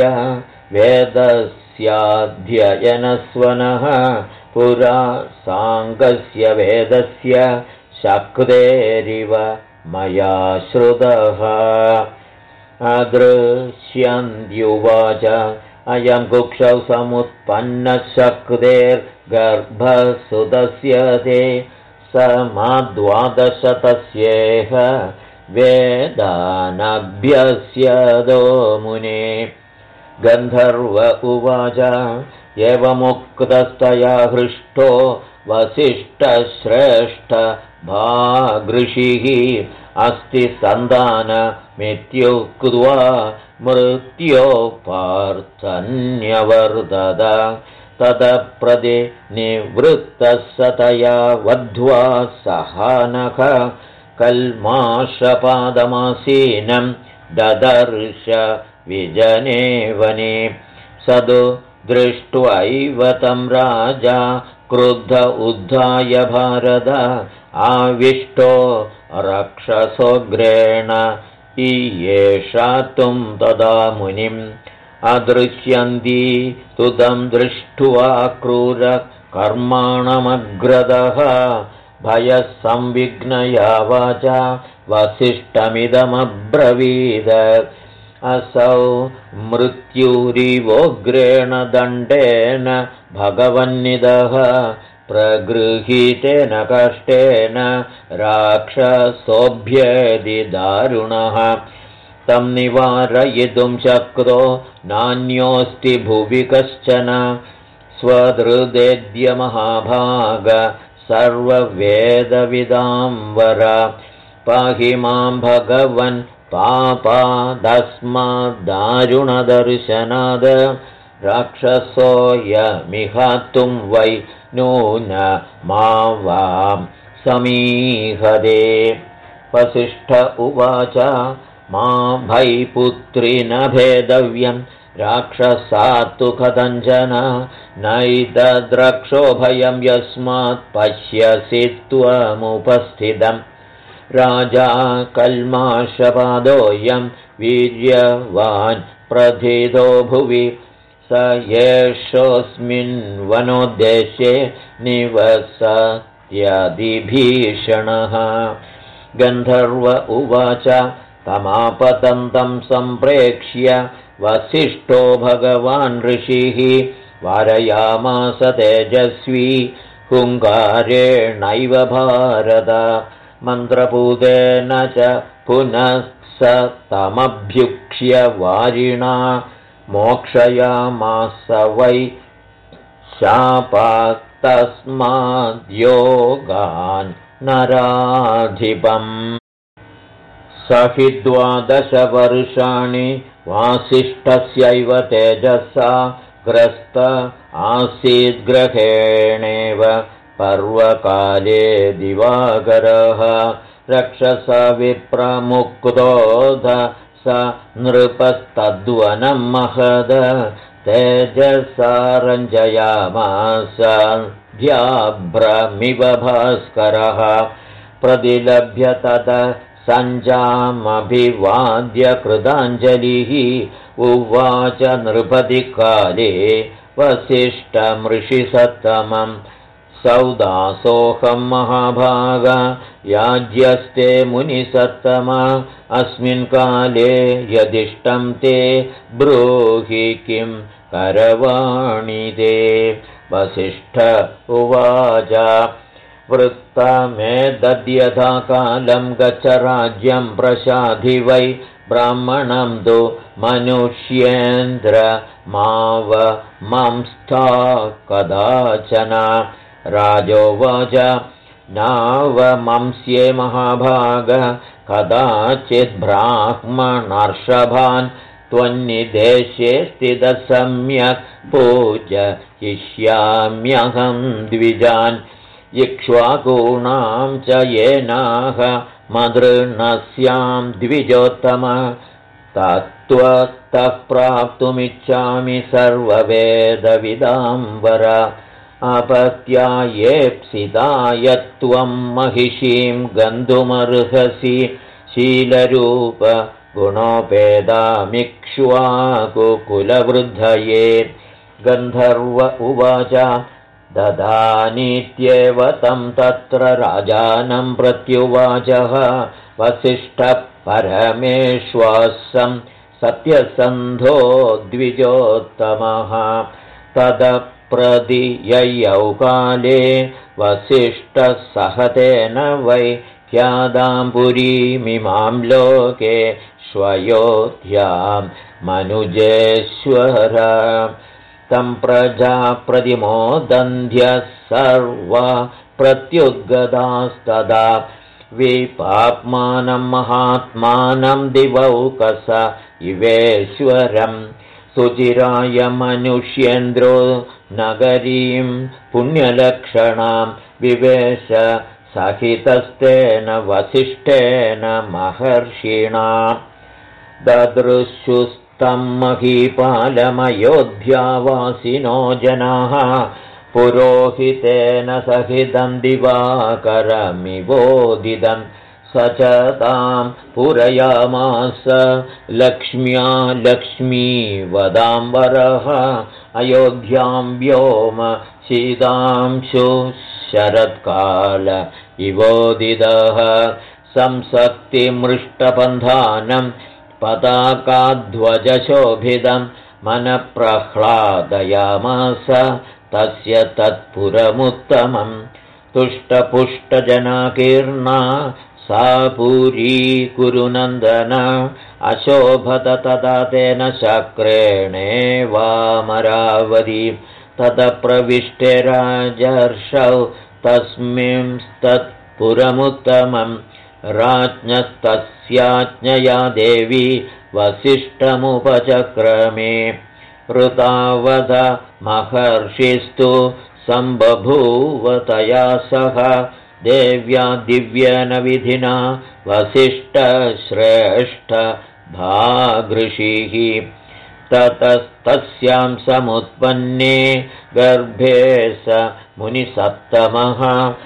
वेदस्याध्ययनस्वनः पुरा साङ्गस्य वेदस्य शक्तेरिव मया श्रुतः अदृश्यन्त्युवाच अयं कुक्षौ समुत्पन्नः शक्तेर्गर्भसुतस्य ते समाद्वादशतस्येह वेदानभ्यस्यदो मुने गन्धर्व उवाच एवमुक्तस्तया हृष्टो वसिष्ठश्रेष्ठ भागृषिः अस्ति सन्तानमित्युक्त्वा मृत्यो पार्थन्यवर्तत ततःप्रति निवृत्तः स तया वध्वा सहानः कल्माषपादमासीनं ददर्श विजने वने स तु दृष्ट्वैव तं राजा क्रुद्ध उद्धाय भारत आविष्टो रक्षसोग्रेण ईयेषातुं तदा मुनिम् अदृश्यन्ती तु तं दृष्ट्वा क्रूरकर्माणमग्रदः भयसंविघ्नया वाचा वसिष्ठमिदमब्रवीद असौ मृत्युरिवोग्रेण दण्डेन भगवन्निदः प्रगृहीतेन कष्टेन राक्षसोऽभ्येदि दारुणः तं निवारयितुं शक्तो नान्योऽस्ति भुवि कश्चन स्वहृदेद्य महाभाग सर्ववेदविदाम्बर पाहि मां भगवन् पापादस्माद्दारुणदर्शनाद राक्षसोऽयमिहातुं वै नून मा वां समीहदे वसिष्ठ उवाच मा भैपुत्री न भेदव्यं राक्षसात्तु कथञ्चन नैतद्रक्षो भयं यस्मात् पश्यसि त्वमुपस्थितम् राजा कल्माषपादोऽयं वीर्यवान् प्रथितो भुवि स येषोऽस्मिन् वनोद्देशे निवसत्यधिभीषणः गन्धर्व उवाच तमापतन्तं सम्प्रेक्ष्य वसिष्ठो भगवान् ऋषिः वारयामास तेजस्वी हुङ्कारेणैव भारत मन्त्रपूतेन च पुनः स तमभ्युक्ष्य वारिणा मोक्षयामास वै शापात्तस्माद्योगान् नराधिपम् स हि 12 वर्षाणि वासिष्ठस्यैव तेजसा ग्रस्त आसीद्ग्रहेणेव पर्वकाले दिवाकरः रक्षसा विप्रमुक्तोऽध स नृपस्तद्वनं महद तेजसा रञ्जयामास ध्याभ्रमिव भास्करः प्रतिलभ्य तद सञ्जामभिवाद्य कृताञ्जलिः उवाच नृपतिकाले वसिष्ठमृषिसत्तमम् सौदासोऽहं महाभाग याज्यस्ते मुनिसत्तमा अस्मिन् काले यदिष्टं ते ब्रूहि किं करवाणि ते वसिष्ठ उवाच वृत्तमेतद्यथा कालं गच्छ राज्यं प्रशाधि वै ब्राह्मणं तु मनुष्येन्द्र मावमंस्था कदाचन राजोवाच नावमंस्ये महाभाग कदाचिद्ब्राह्मणर्षभान् त्वन्निदेशे स्थितः सम्यक् पूजयिष्याम्यहं द्विजान् इक्ष्वाकूणां च येनाह मदृणस्यां द्विजोत्तम तत्त्वतः प्राप्तुमिच्छामि सर्ववेदविदाम्बर अपत्यायेप्सिताय त्वं महिषीं गन्तुमर्हसि शीलरूप गुणोपेदामिक्ष्वाकुकुलवृद्धये गन्धर्व उवाच ददानीत्येव तं तत्र राजानं प्रत्युवाचः वसिष्ठः परमेश्वासं सत्यसन्धो द्विजोत्तमः तदप्रदिययौ काले वसिष्ठः सहतेन वै ख्यादां पुरीमिमां लोके श्वयोध्यां मनुजेश्वर तं प्रजाप्रतिमोदन्ध्यः सर्वा प्रत्युद्गतास्तदा विपाप्मानं महात्मानं दिवौकस इवेश्वरं सुचिराय मनुष्येन्द्रो नगरीं पुण्यलक्षणां विवेश सहितस्तेन वसिष्ठेन महर्षिणा ददृशुस्तं महीपालमयोध्यावासिनो जनाः पुरोहितेन सहितं दिवाकरमिवोदितं स च तां पूरयामास लक्ष्म्या लक्ष्मीवदाम्बरः अयोध्यां व्योम शीतांशु शरत्काल इवोदितः संसक्तिमृष्टबन्धानं पताकाध्वजशोभितं मनप्रह्लादयामास तस्य तत्पुरमुत्तमं तुष्टपुष्टजनाकीर्णा सा पुरी कुरुनन्दन अशोभत तदा तेन शक्रेणेवामरावती ततः प्रविष्टे राजर्षौ तस्मिंस्तत्पुरमुत्तमम् राज्ञस्तस्याज्ञया देवी वसिष्ठमुपचक्रमे ऋतावध महर्षिस्तु सम्बभूव तया सह देव्या दिव्येन विधिना वसिष्ठश्रेष्ठ भागृषिः ततस्तस्यां समुत्पन्ने गर्भे स मुनिसप्तमः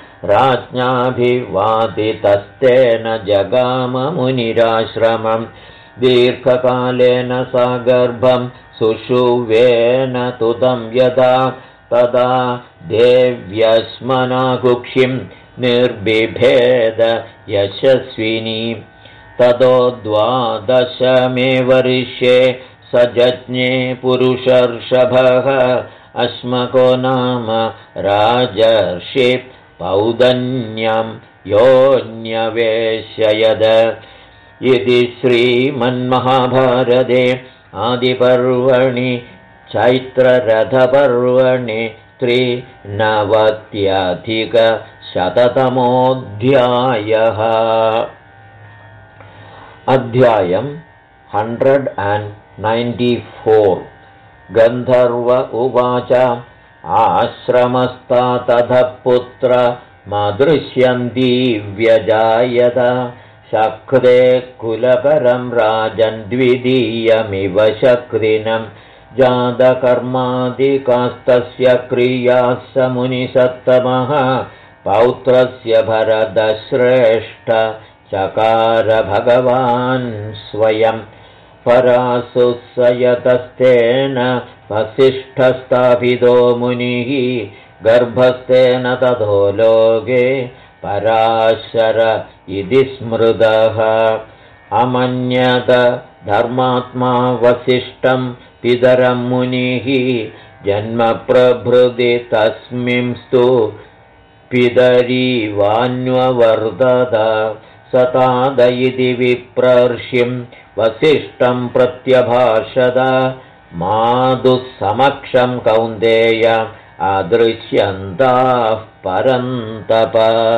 राज्ञाभिवादितस्तेन जगाम मुनिराश्रमम् दीर्घकालेन सा गर्भं सुषुवेन तुदं यदा तदा देव्यस्मना कुक्षिं निर्बिभेद यशस्विनी ततो 12 वर्षे स जज्ञे पुरुषर्षभः अस्मको नाम राजर्षि पौदन्यं योऽन्यवेशयद इति श्रीमन्महाभारते आदिपर्वणि चैत्ररथपर्वणि 93अधिकशततमोऽध्यायः अध्यायम् 194 गन्धर्व उवाच आश्रमस्तातः पुत्र मदृश्यन्ती व्यजायत शक्रे कुलकरं राजन् द्वितीयमिव शक्रिणं जातकर्मादिकास्तस्य क्रियाः स मुनिसत्तमः पौत्रस्य भरतश्रेष्ठ चकार भगवान् स्वयं परासुत्सयतस्तेन वसिष्ठस्थापितो मुनिः गर्भस्तेन ततो लोके पराशर इति स्मृतः अमन्यत धर्मात्मा वसिष्ठं पितरं मुनिः जन्मप्रभृति तस्मिंस्तु पितरीवान्ववर्धत सताद इति विप्रर्षिं वसिष्ठं प्रत्यभाषत मातुः कौन्तेय अदृश्यन्ताः परन्तप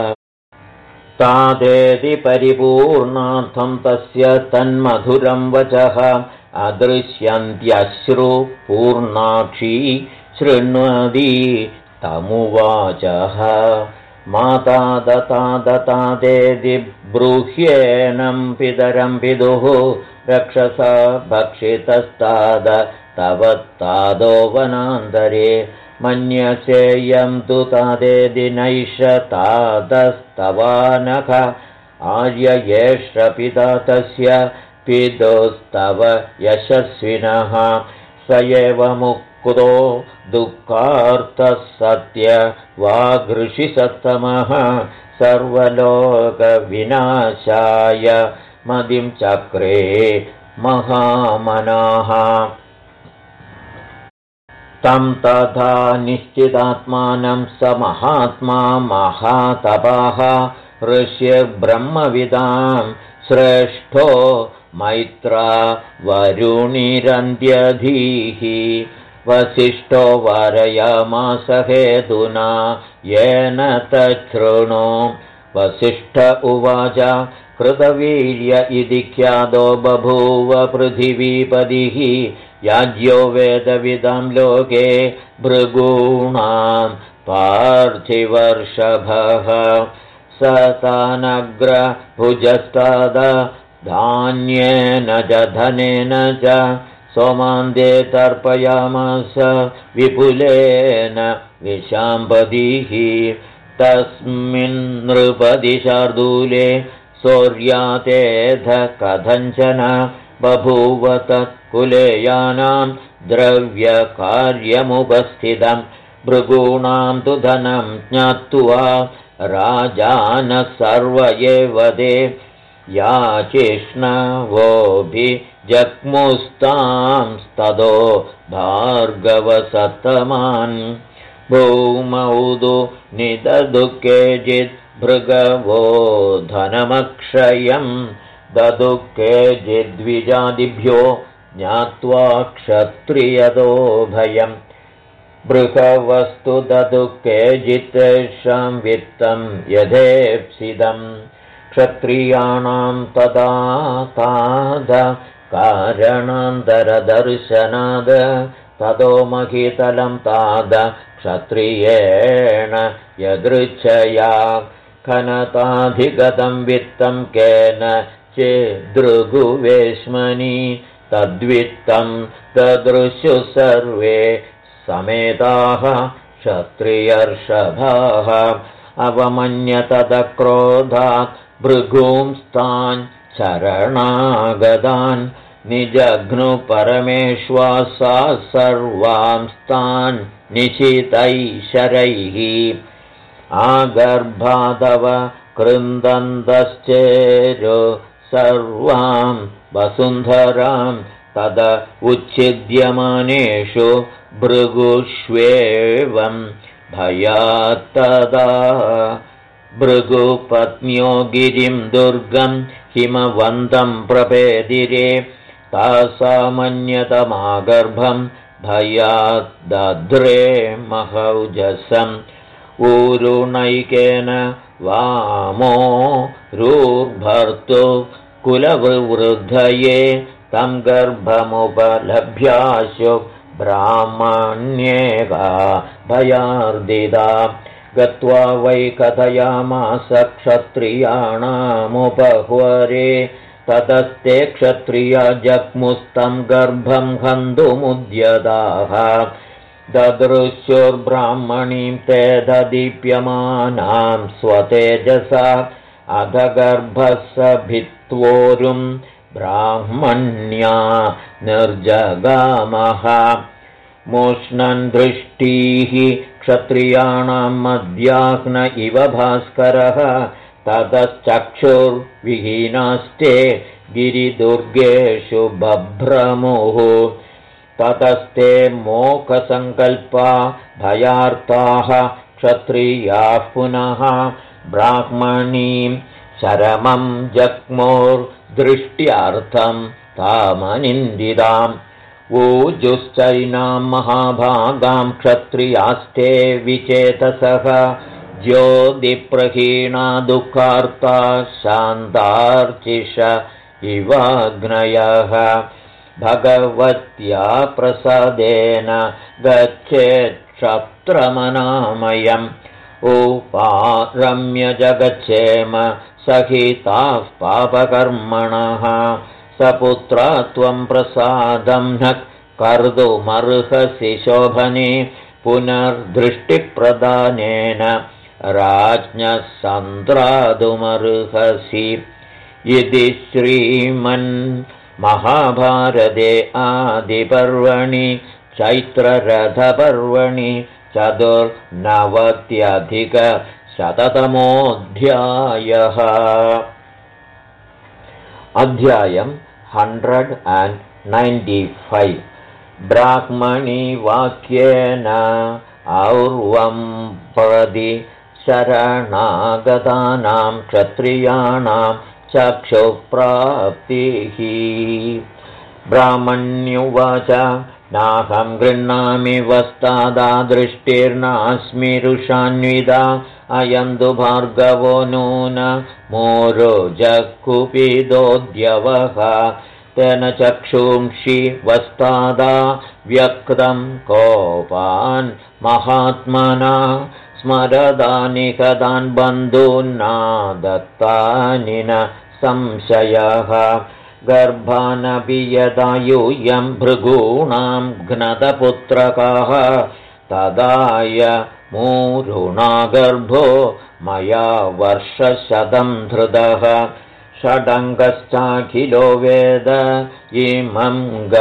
तादेति परिपूर्णार्थं तस्य तन्मधुरं वचः अदृश्यन्त्यश्रु पूर्णाक्षी शृण्वती तमुवाचः माता दतादेति ब्रूह्येनं पितरं पितुः रक्षसा भक्षितस्ताद तव तादो वनान्तरे मन्यसेयं तु तादेति नैष तादस्तवानख आर्य एष पिता तस्य पितुस्तव यशस्विनः स एव मुक्तो दुःखार्तः सत्य वागृषिसत्तमः सर्वलोकविनाशाय मदिं चक्रे महामनाः तं तथा निश्चितात्मानं स महात्मा महातपः ऋष्यब्रह्मविदां श्रेष्ठो मैत्रा वरुणिरन्त्यधीः वसिष्ठो वारयामास हेतुना येन तच्छृणु वसिष्ठ उवाच कृतवीर्य इति ख्यातो बभूव पृथिवीपतिः याज्ञो वेदविदां लोके भृगूणां पार्थिवर्षभः स तानग्रभुजस्ताद धान्येन च धनेन च सोमान्ते तर्पयामास विपुलेन विशाम्पतिः तस्मिन् नृपति शार्दूले सौर्यातेध कथञ्चन बभूव तत्कुलेयानां द्रव्यकार्यमुपस्थितं भृगूणां तु धनं ज्ञात्वा राजानः सर्व एव ते याचिष्णवोऽभिजग्मुस्तांस्ततो भार्गवसत्तमान् भूमौ तु निदधु केचित् भृगवो धनमक्षयं ददु केचिद्विजादिभ्यो ज्ञात्वा क्षत्रियतो भयम् बृहवस्तु ददु केचित्तेषां वित्तं यथेप्सितम् क्षत्रियाणां तदा ताद कारणान्तरदर्शनाद ततो महितलं ताद क्षत्रियेण यदृच्छया खनताधिगतं वित्तं केन चिदृगुवेश्मनि तद्वित्तं ददृशु सर्वे समेताः क्षत्रियर्षभाः अवमन्यतदक्रोधात् भृगुंस्तान् शरणागतान् निजघ्नुपरमेश्वासा सर्वांस्तान् निशितैशरैः आगर्भादव कृन्दन्तश्चेरु सर्वां वसुन्धरां तद उच्छिद्यमानेषु भृगुष्वेवं भयात्तदा भृगुपत्न्यो गिरिं दुर्गं हिमवन्तं प्रपेदिरे तासामन्यतमागर्भं भयाद्दध्रे महौजसम् ऊरुणैकेन वामो रूर्भर्तु कुलवृद्धये तं गर्भमुपलभ्याशु ब्राह्मण्येका भयार्दिदा गत्वा वै कथयामास क्षत्रियाणामुपह्वरे ततस्ते क्षत्रिया जग्मुस्तं गर्भं हन्तुमुद्यताः ददृश्योर्ब्राह्मणीं ते ददीप्यमानां स्वतेजसा अध गर्भस्य भित्वोरुं ब्राह्मण्या निर्जगामः मोष्णन् दृष्टिः क्षत्रियाणां मध्याह्न इव भास्करः ततश्चक्षुर्विहीनास्ते गिरिदुर्गेषु बभ्रमुः ततस्ते मोकसङ्कल्पा भयार्ताः क्षत्रियाः पुनः ब्राह्मणीं शरमं जग्मुर्दृष्ट्यार्थं तामनिन्दिताम् ऊजुश्चैनां महाभागां क्षत्रियास्ते विचेतसः ज्योतिप्रहीणा दुःखार्ता शान्तार्चिष इवाग्नयः भगवत्या प्रसादेन गच्छेत्क्षत्रमनामयम् उपारम्य जगच्छेम सहिताः पापकर्मणः सपुत्रा त्वं प्रसादं न कर्तुमर्हसि शोभने पुनर्दृष्टिप्रदानेन राज्ञः सन्त्रातुमर्हसि इति श्रीमन्महाभारते आदिपर्वणि चैत्ररथपर्वणि 490-शततमोऽध्यायः अध्यायम् 195 ब्राह्मणी वाक्येन और्वं प्रति शरणागतानां क्षत्रियाणां चक्षुप्राप्तिः ब्राह्मण्युवाच नाहं गृह्णामि वस्तादा दृष्टिर्नास्मि रुषान्विता अयं तु भार्गवो नून मोरो जकुपिदोद्यवः तेन चक्षुंषि वस्तादा व्यक्तं कोपान् महात्मना स्मरदानि कदान् बन्धून्ना दत्तानि न संशयः गर्भानपि यदा यूयं भृगूणां घ्नतपुत्रकः तदाय मूरुणा गर्भो मया वर्षशतं धृतः षडङ्गश्चाखिलो वेद इमं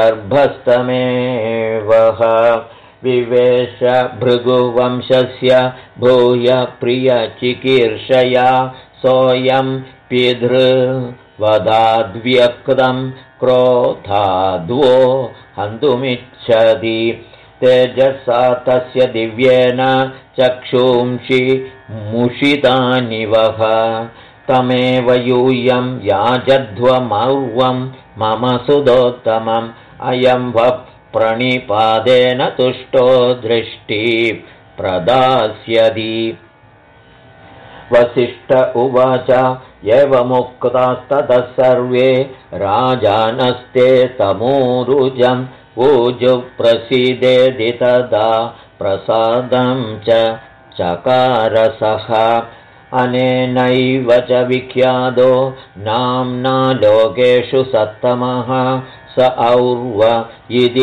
गर्भस्तमेवः विवेश भृगुवंशस्य भूय प्रियचिकीर्षया सोऽयं पितृवदाद्व्यक्तं क्रोधाद्वो हन्तुमिच्छति तेजसा तस्य दिव्येन चक्षुंषि मुषितानि वः तमेव यूयं याजध्वमौवं मम सुदोत्तमम् अयं वः प्रणिपादेन तुष्टो दृष्टि प्रदास्यति। वसिष्ठ उवाच एवमुक्तास्ततः सर्वे राजानस्ते तमूरुजं ऊजुप्रसीदेदि तदा प्रसादं च चकारसः अनेनैव च विख्यातो नाम्ना लोकेषु सत्तमः स और्व इति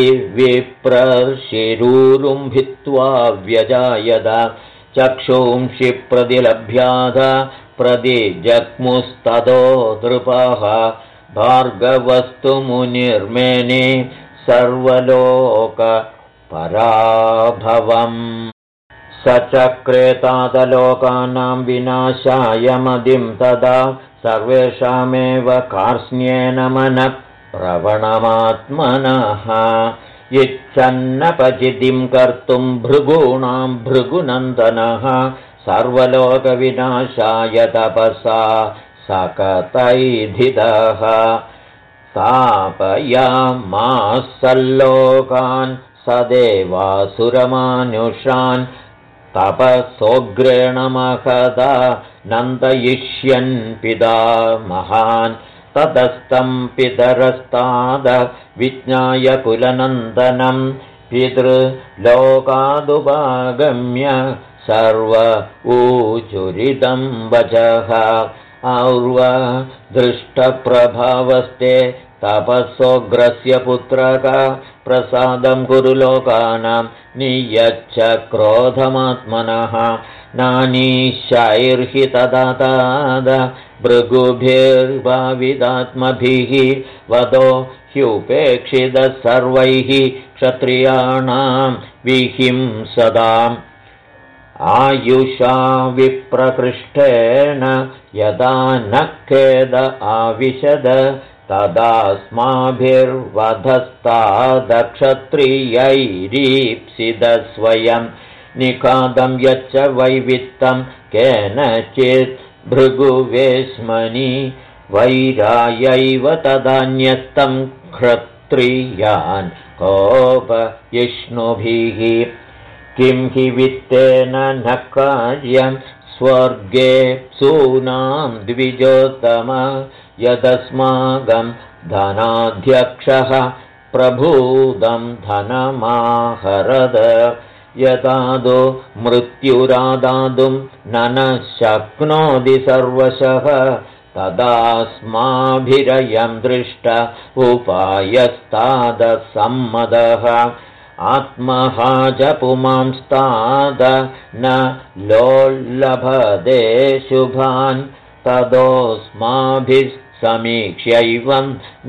विप्रशिरूरुम्भित्वा व्यजायत चक्षुंषि प्रतिलभ्याथ प्रतिजग्मुस्ततो नृपः भार्गवस्तु मुनिर्मेने सर्वलोकपराभवम् स चक्रेतातलोकानां विनाशाय मदिं तदा सर्वेषामेव कार्ष्ण्येन मनः प्रवणमात्मनः इच्छन्नपचितिं कर्तुं भृगूणां भृगुनन्दनः सर्वलोकविनाशाय तपसा सकतैधितः स्थापयामासल्लोकान् सदेवासुरमानुषान् तपसोग्रेण महदा नन्दयिष्यन् पितामहान् ततस्तं पितरस्ताद विज्ञाय कुलनन्दनं पितृलोकादुपागम्य सर्व ऊचुरितं वचः और्व दृष्टप्रभावस्ते तपसोग्रस्य पुत्रक प्रसादं कुरु लोकानां नियच्छ क्रोधमात्मनः नानीशैर्हि तदाताद भृगुभिर्भाविदात्मभिः वदो ह्युपेक्षितः सर्वैः क्षत्रियाणां विहिंसदाम् आयुषा विप्रकृष्टेन यदा न खेद आविशद तदास्माभिर्वधस्तादक्षत्रियैरीप्सित स्वयं निखादं यच्च वैवित्तं केनचित् भृगुवेश्मनि वैरायैव तदान्यस्तं क्षत्रियान् कोपयिष्णुभिः किं हि वित्तेन न कार्यं स्वर्गे सूनां द्विजोत्तम यदस्माकं धनाध्यक्षः प्रभूतं धनमाहरद यदादो मृत्युरादातुं न शक्नोति सर्वशः तदास्माभिरयं दृष्ट उपायस्तादसम्मतः आत्महा च पुमांस्ताद न लोल्लभते शुभान् तदोऽस्माभिः समीक्ष्यैवं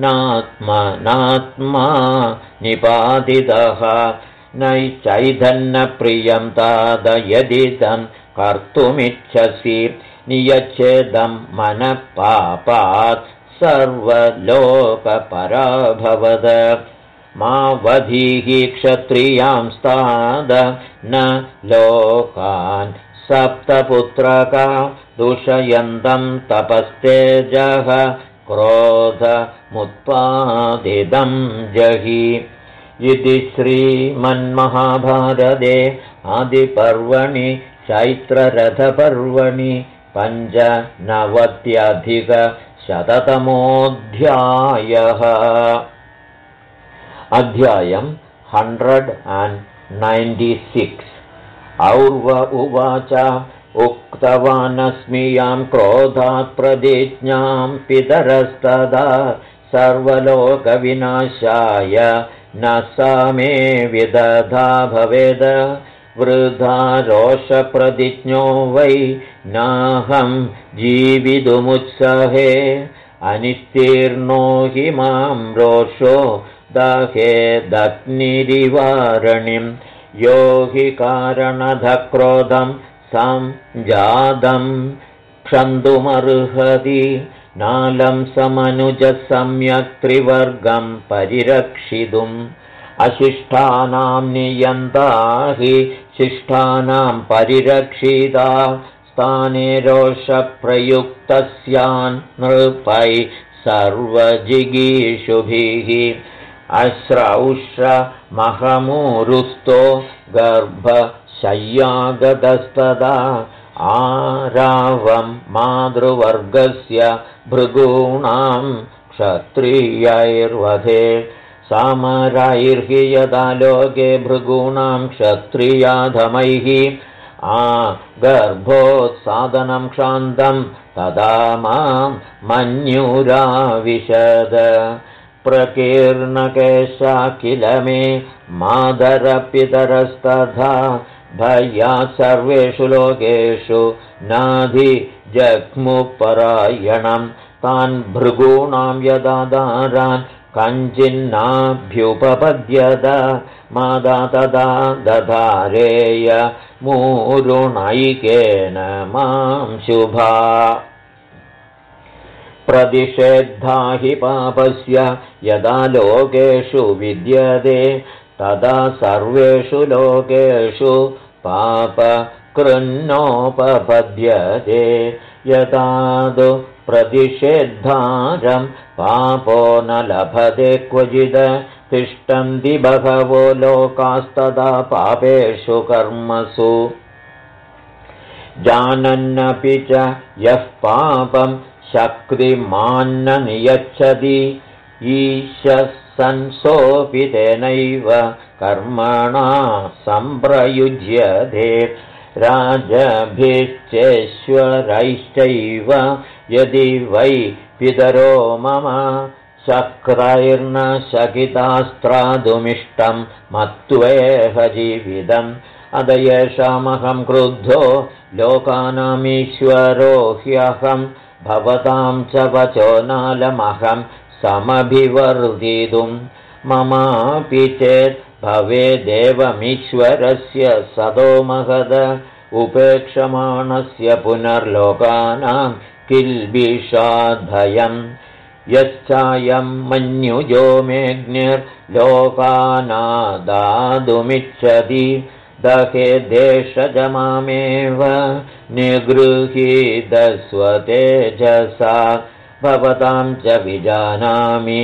नात्मा निपातितः नैचैधन्यप्रियं ताद यदिदं कर्तुमिच्छसि नियच्छेदं मनः पापात् सर्वलोकपराभवद मा वधीः क्षत्रियांस्ताद न लोकान् सप्तपुत्रका दूषयन्तं तपस्तेजः क्रोधमुत्पादितं जहि इति श्रीमन्महाभारते आदिपर्वणि चैत्ररथपर्वणि 95-शततमोऽध्यायः। अध्यायं 196। और्व उवाच उक्तवानस्मि यां क्रोधात् प्रतिज्ञां पितरस्तदा सर्वलोकविनाशाय न सा मे विदधा भवेद वृथा रोषप्रतिज्ञो वै नाहं जीवितुमुत्सहे अनिस्तीर्णो हि मां रोषो दहेदग्निरिवारणिं यो हि कारणतः क्रोधं संजातं क्षन्तुमर्हति नालं समनुजः सम्यक् त्रिवर्गं परिरक्षितुम् अशिष्टानां नियन्ता हि शिष्टानां परिरक्षिता स्थाने रोषप्रयुक्तस्यान् नृपै सर्वजिगीषुभिः अश्रौषमहमूरुस्तो गर्भशय्यागतस्तदा आरावं मातृवर्गस्य भृगूणां क्षत्रियैर्वधे समरैर्हि यदा लोके भृगूणां क्षत्रियाधमैः गर्भोत्सादनं क्षान्तं तदा मां मन्युराविशद प्रकीर्णकेशा किल मे मादरपितरस्तथा भयात् सर्वेषु लोकेषु नाधिजग्मुपरायणं तान् भृगूणां यदा दारान् कञ्चिन्नाभ्युपपद्यत मादा तदा दधारेय मूरुणैकेन मां शुभा प्रतिषेद्धा हि पापस्य यदा लोकेषु विद्यते तदा सर्वेषु लोकेषु पापकृन्नोपपद्यते यदादौ प्रतिषेद्धारं पापो न लभते क्वचिद तिष्ठन्ति बहवो लोकास्तदा पापेषु कर्मसु जानन्नपि च यः पापं शक्तिमान्न नियच्छति ईशः संसोऽपि तेनैव कर्मणा सम्प्रयुज्यते राजभिश्चेश्वरैश्चैव यदि वै पितरो मम शक्रैर्न शकितास्त्रादुमिष्टं मत्वेह जीवितम् अद येषामहं क्रुद्धो लोकानामीश्वरो ह्यहं भवतां च वचो नालमहं समभिवर्धितुं ममापि चेत् भवेदेवमीश्वरस्य सदो महद उपेक्षमाणस्य पुनर्लोकानां किल्बिषाद्भयम् यश्चायं मन्युजो मेऽग्निर्लोकानादातुमिच्छति दहे देशजमामेव निगृहीतस्वतेजसा भवतां च विजानामि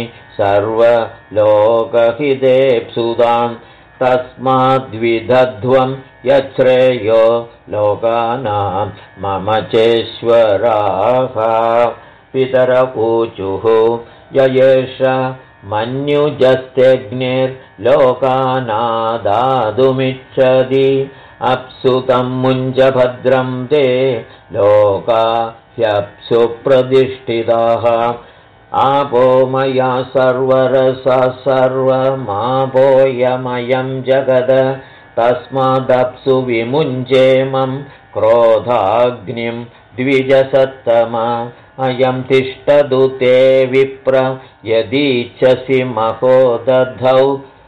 सर्वलोकहितेप्सुतां तस्माद्विदध्वं यच्छ्रेयो लोकानां मम चेश्वराः पितर ऊचुः य एष मन्युजस्त्यग्निर्लोकानादातुमिच्छति अप्सुतं मुञ्जभद्रं ते लोका ह्यप्सु प्रतिष्ठिताः आपो मया सर्वरसा सर्वमापोयमयं जगद तस्मादप्सु विमुञ्चेमं क्रोधाग्निं द्विजसत्तम अयं तिष्ठतु ते विप्र यदीच्छसि महो दधौ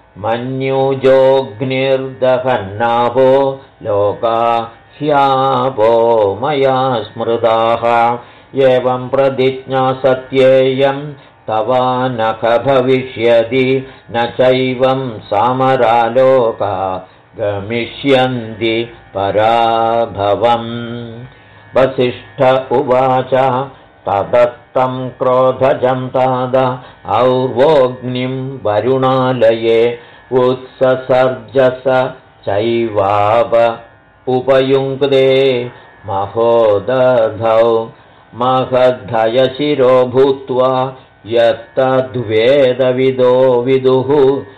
मन्युजोऽग्निर्दहन्नाभो लोका ह्यापो मया स्मृताः एवं प्रतिज्ञा सत्येयं तवा नख भविष्यति न चैवं सामरालोका गमिष्यन्ति पराभवम् वसिष्ठ उवाच तदत्तं क्रोधजं ताद और्वोऽग्निं वरुणालये उत्ससर्जस चैवाप उपयुङ्क्ते महोदधौ महद्धयशिरो भूत्वा यत्तद्वेदविदो विदुः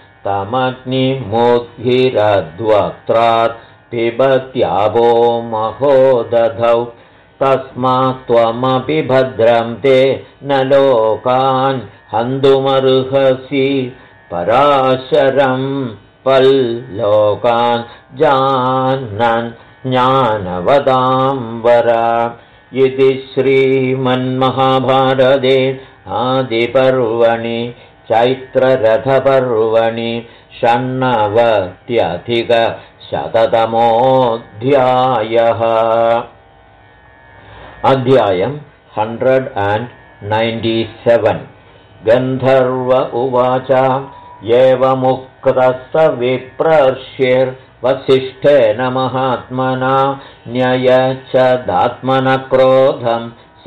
तमग्निमुद्गिरद्वक्त्रात् पिबत्याभो महोदधौ तस्मात् त्वमपि भद्रं ते न लोकान् हन्तुमर्हसि पराशरं पल्लोकान् जानन् ज्ञानवदाम्बर इति श्रीमन्महाभारते आदिपर्वणि चैत्ररथपर्वणि 96-शततमोऽध्यायः। अध्यायं 197। गन्धर्व उवाच एवमुक्तः स विप्रर्षिर्वसिष्ठेन महात्मना न्ययच्छदात्मनः क्रोधं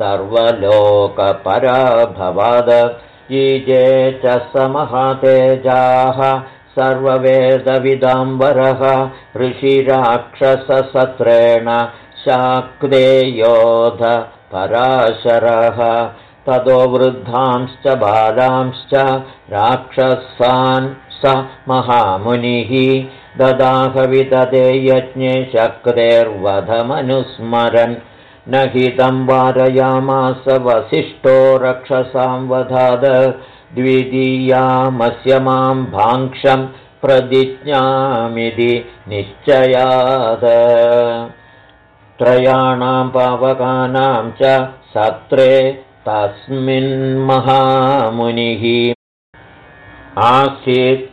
सर्वलोकपराभवाद। ईजे च स महातेजाः सर्ववेदविदाम्बरः ऋषिराक्षससत्रेण शाक्तेयोध पराशरः। ततो वृद्धांश्च बालांश्च राक्षसान् स महामुनिः ददाह विददे यज्ञे शक्तेर्वधमनुस्मरन्। न हि तं वारयामास वसिष्ठो रक्षसां वधाद। द्वितीयामस्य मां भाङ्क्षं प्रतिज्ञामिति निश्चयाद। त्रयाणां पावकानां च सत्रे तस्मिन्महामुनिः आसीत्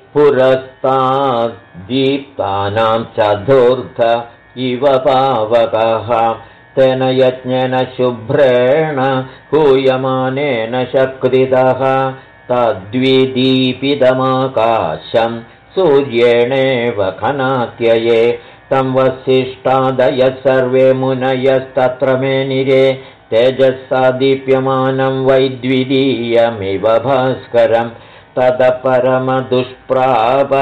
पुरस्ताद्दीप्तानां चतुर्थ इव पावकः। तेन यज्ञेन शुभ्रेण हूयमानेन शक्तितः तद्विदीपितमाकाशं सूर्येणेव खनात्यये। तं वसिष्ठादयः सर्वे मुनयस्तत्र मेनिरे तेजसा दीप्यमानं वैद्विदीयमिव भास्करं। ततः परमदुष्प्राप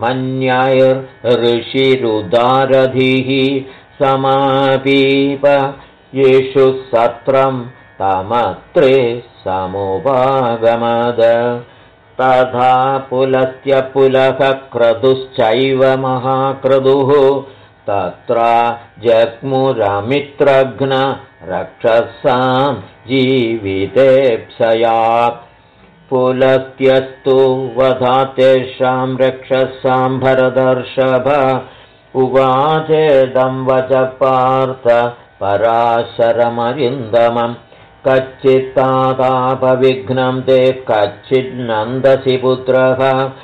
मन्याैर्ऋषिरुदारधिः समापीप येषु सत्रं तमत्रे समुपागमद। तथा पुलस्त्यपुलः क्रतुश्चैव महाक्रतुः तत्र जग्मुरमित्रघ्न रक्षसां जीवितेप्सया। पुलस्त्यस्तु वधा तेषां रक्षसां भरतर्षभ। उवाचेदं वच पार्थ पराशरमरिन्दमं। कच्चित्तातापविघ्नं ते कच्चिन्नन्दसि पुत्रः।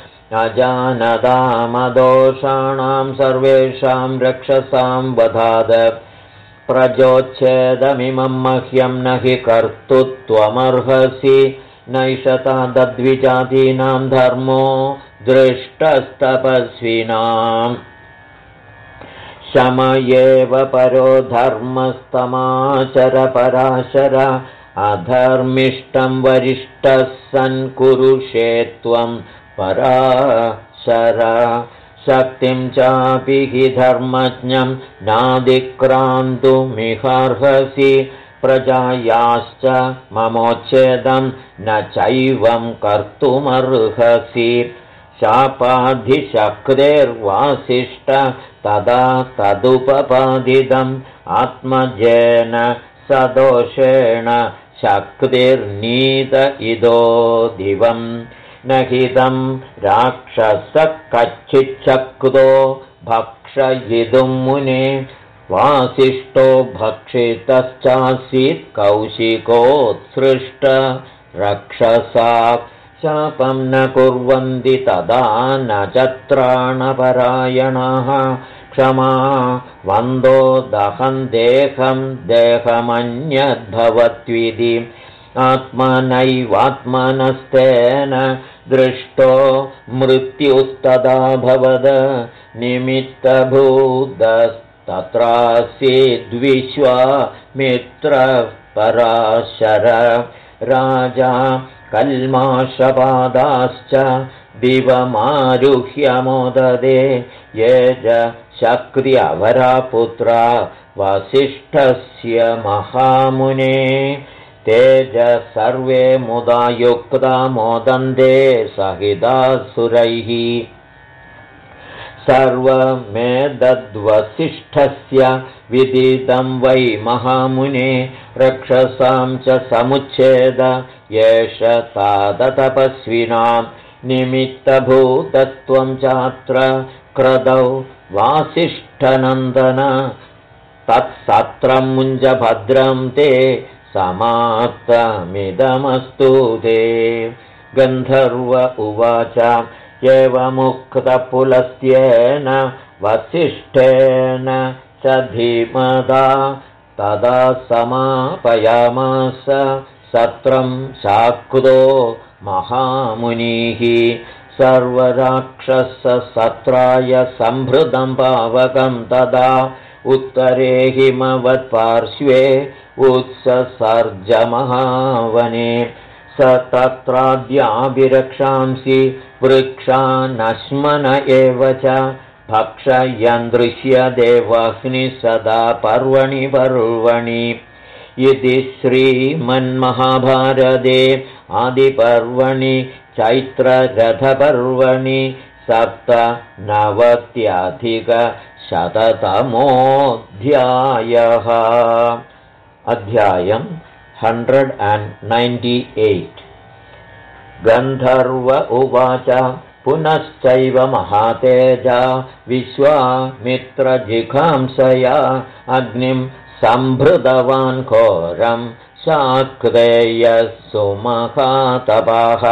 अजानदामदोषाणां सर्वेषां रक्षसां वधाद। प्रजोच्छेदमिमं मह्यं न हि कर्तुत्वमर्हसि। नैषता दद्विजातीनां धर्मो दृष्टस्तपस्विनाम्। शम एव परो धर्मस्तमाचर पराशर। अधर्मिष्टं वरिष्ठः सन् कुरुषे त्वं पराशर। शक्तिं चापि हि धर्मज्ञं नादिक्रान्तुमिहार्हसि। प्रजायाश्च ममोच्छेदं न चैवं कर्तुमर्हसि। शापाधिशक्तेर्वासिष्ठ तदा तदुपपादितम्। आत्मजेन सदोषेण शक्तिर्नीत इदो दिवम्। न हितं राक्षसः कच्चिच्छक्तो भक्षयितुं मुने। वासिष्ठो भक्षितश्चासीत् कौशिकोत्सृष्ट रक्षसा। शापं न कुर्वन्ति तदा न चत्राणपरायणाः। क्षमा वन्दो दहं देहं देहमन्यद्भवत्विधि। आत्मनैवात्मनस्तेन दृष्टो मृत्युस्तदा भवद। निमित्तभूतस्तत्रासीद्विश्वामित्रः पराशर। राजा कल्माषपादाश्च दिवमारुह्य मोददे। ये च शक्र्यवरापुत्रा वसिष्ठस्य महामुने। ते च सर्वे मुदा युक्ता मोदन्ते सहितासुरैः। सर्वमेतद्वसिष्ठस्य विदितं वै महामुने। रक्षसां च समुच्छेद एष तादतपस्विनां। निमित्तभूतत्वं चात्र क्रतौ वासिष्ठनन्दन। तत्सत्रं मुञ्जभद्रं ते समाप्तमिदमस्तु ते। गन्धर्व उवाच एवमुक्तपुलस्त्येन वसिष्ठेन च धीमता। तदा समापयामास सत्रं शाक्तो महामुनिः। सर्वराक्षससत्राय सम्भृतं पावकं तदा उत्तरे हिमवत्पार्श्वे उत्ससर्जमहावने स तत्राद्याभिरक्षांसि वृक्षानश्मन एव च भक्षयन् दृश्यदेवाग्निः सदा पर्वणि इति श्रीमन्महाभारते आदिपर्वणि चैत्ररथपर्वणि 97 अध्यायम् 198 गन्धर्व उवाच पुनश्चैव महातेजा विश्वामित्रजिघांसया अग्निं सम्भृतवान् घोरं शाक्तेयः सुमहातपः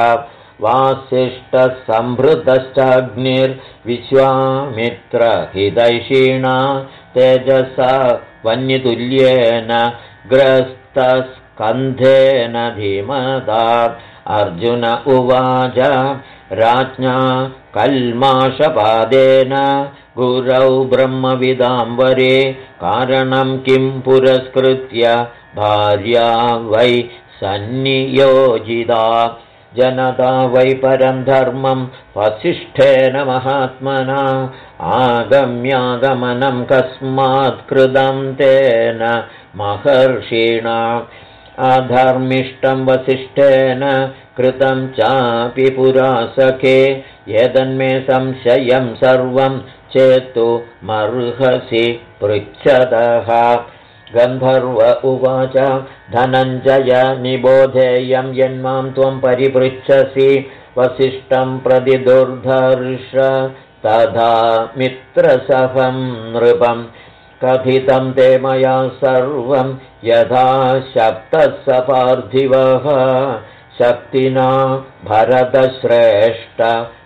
वासिष्ठसम्भृतश्चाग्निर्विश्वामित्रहितैषिणा तेजसा वह्नितुल्येन ग्रस्तस्कन्धेन धीमता अर्जुन उवाच राज्ञा कल्माषपादेन गुरौ ब्रह्मविदाम्बरे कारणं किं पुरस्कृत्य भार्या वै सन्नियोजिता जनता वै परं धर्मं वसिष्ठेन महात्मना आगम्यागमनं कस्मात् कृतं तेन महर्षिणा अधर्मिष्टं वसिष्ठेन कृतं चापि पुरा सखे यदन्मे संशयं सर्वं चेत्तुमर्हसि पृच्छतः गन्धर्व उवाच धनञ्जय निबोधेयं यन्मां त्वं परिपृच्छसि वसिष्ठं प्रति दुर्धर्ष तथा मित्रसहं नृपं कथितं ते मया सर्वं यथा शक्तः स पार्थिवः शक्तिना भरतश्रेष्ठ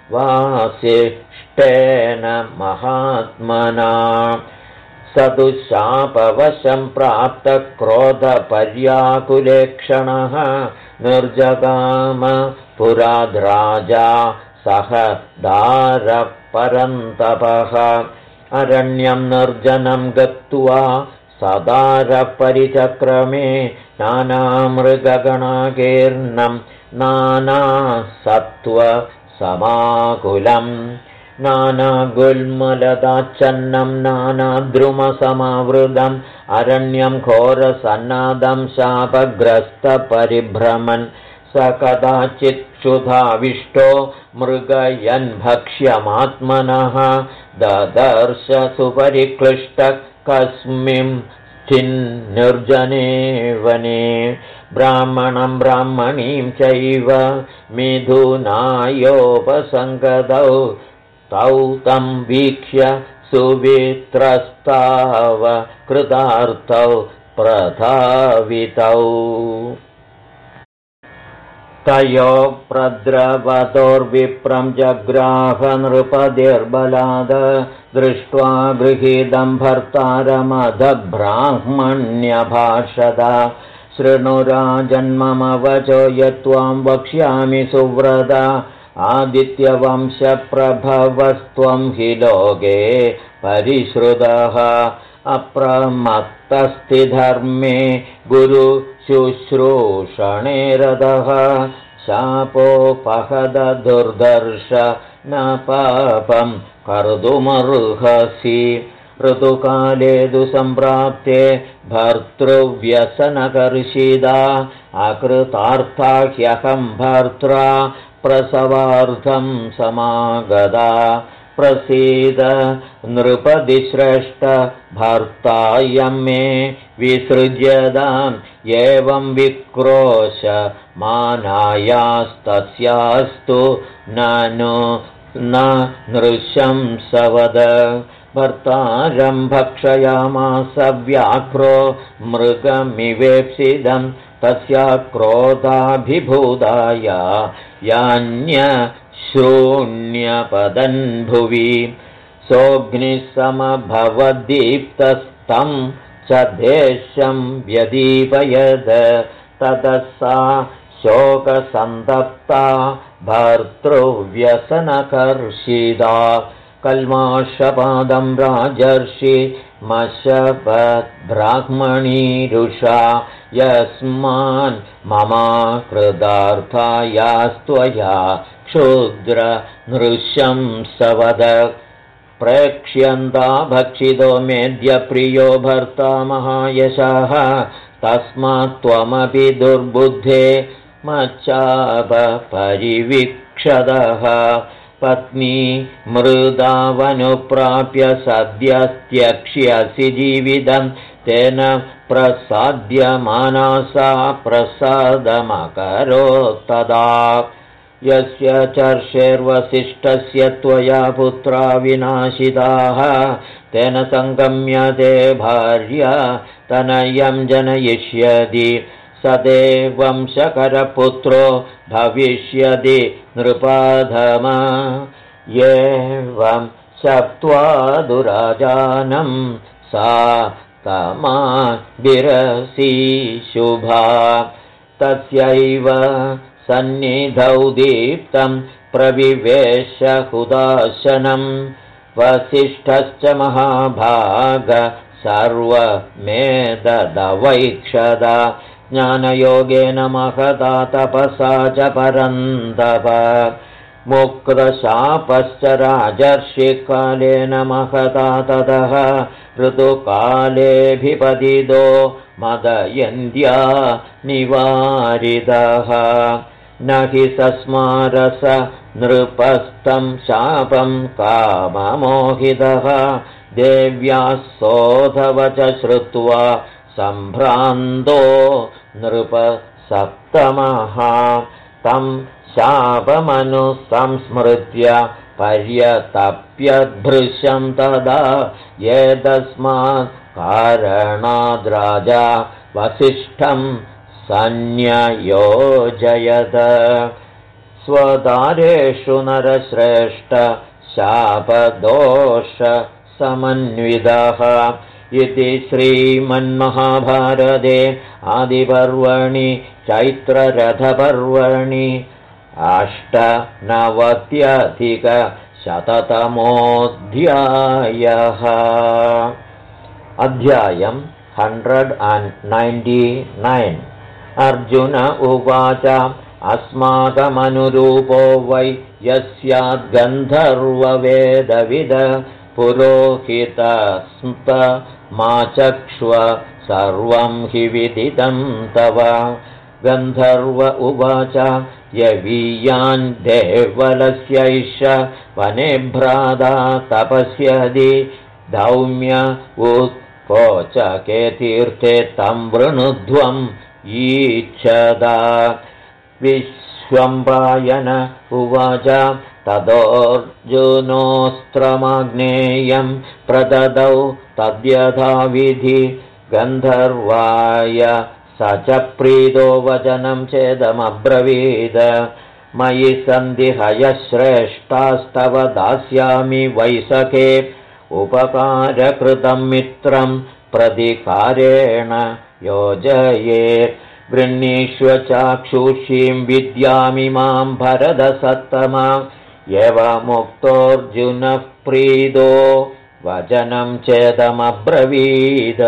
वासिष्ठेन महात्मना स तु शापवशं प्राप्तक्रोधपर्याकुलेक्षणः निर्जगाम पुराद्राजा सह दारपरन्तपः अरण्यं निर्जनं गत्वा सदारपरिचक्रमे नानामृगगणाकीर्णं नानासत्त्वसमाकुलम् नानागुल्मलदाच्छन्नं नानाद्रुमसमावृतम् अरण्यं घोरसन्नादं शापग्रस्तपरिभ्रमन् स कदाचित् क्षुधाविष्टो मृगयन् भक्ष्यमात्मनः ददर्श सुपरिक्लिष्टः कस्मिंश्चिन्निर्जने वने ब्राह्मणं ब्राह्मणीं चैव मिथुनायोपसङ्गतौ तौ तं वीक्ष्य सुवित्रस्ताव कृतार्थौ प्रधावितौ तयो प्रद्रवतोर्विप्रं जग्राह नृपतिर्बलाद दृष्ट्वा गृहीतं भर्तारमधब्राह्मण्यभाषत शृणुराजन्मम वचो यत्त्वां वक्ष्यामि सुव्रता आदित्यवंशप्रभवस्त्वं हि लोके परिश्रुतः अप्रमत्तस्थिधर्मे गुरुशुश्रूषणे रतः शापोपहदुर्धर्ष न पापं कर्तुमर्हसि ऋतुकाले तु सम्प्राप्ते भर्तृव्यसनकर्षिता अकृतार्था ह्यहं भर्त्रा प्रसवार्थं समागता प्रसीद नृपतिश्रेष्ठ भर्तायं मे विसृज्यताम् एवं विक्रोश मानायास्तस्यास्तु ननु न नृशंसवद भर्तारं भक्षयामास व्याघ्रो मृगमिवेप्सितं तस्या क्रोधाभिभूताय यान्यशून्यपदन् भुवि सोऽग्निसमभवद्दीप्तस्तं च देशं व्यदीपयद ततः सा शोकसन्तप्ता भर्तृव्यसनकर्षिदा कल्माषपादं राजर्षि मशपद्ब्राह्मणीरुषा यस्मान् ममा कृतार्थायास्त्वया क्षुद्र नृशंसवद प्रेक्ष्यन्ता भक्षितो मेद्यप्रियो भर्ता महायशः तस्मात् त्वमपि दुर्बुद्धे मच्चापरिवीक्षदः पत्नी मृदावनुप्राप्य सद्यस्त्यक्ष्यसि जीवितं तेन प्रसाद्यमाना सा प्रसादमकरोत्तदा यस्य चर्षेर्वसिष्ठस्य त्वया पुत्रा विनाशिताः तेन सङ्गम्यते भार्या तनयं जनयिष्यति सदेवंशकरपुत्रो भविष्यति नृपाधम एवं शप्त्वा दुराजानं सा तमा विरसी शुभा तस्यैव सन्निधौ दीप्तं प्रविवेश हुदाशनं वसिष्ठश्च महाभाग सर्वमेतदवैक्षद ज्ञानयोगेन महता तपसा च परन्तप मुक्तशापश्च राजर्षिकालेन महता ततः ऋतुकालेऽभिपतितो मदयन्त्या निवारितः न हि सस्मारस नृपस्तं शापं काममोहितः देव्याः सोऽधवच श्रुत्वा सम्भ्रान्तो नृपसप्तमः तं शापमनुसंस्मृत्य पर्यतप्यद्भृशं तदा एतस्मात् कारणाद् राजा वसिष्ठं सन्न्ययोजयत स्वदारेषु नरश्रेष्ठ शापदोष समन्वितः इति श्रीमन्महाभारते आदिपर्वणि चैत्ररथपर्वणि 89-शततमोऽध्यायः अध्यायम् 199 अर्जुन उवाच अस्माकमनुरूपो वै यस्याद्गन्धर्ववेदविद पुरोहितस्मत मा चक्ष्व सर्वं हि विदितं तव गन्धर्व उवाच यवीयान् देवलस्यैष वने भ्राता तपस्यति धौम्य उत्कोचके तीर्थे तं वृणुध्वम् ईच्छदा विश्वम्भरायण उवाच तदोऽर्जुनोऽस्त्रमाग्नेयं प्रददौ तद्यथाविधि गन्धर्वाय स च प्रीतो वचनं चेदमब्रवीद मयि सन्धिहयश्रेष्ठास्तव दास्यामि वैसखे उपकारकृतं मित्रं प्रतिकारेण योजये गृह्णीष्व चाक्षुषीं विद्यामिमां भरतसत्तमा एवमुक्तोऽर्जुनः प्रीतो वचनं चेदमब्रवीद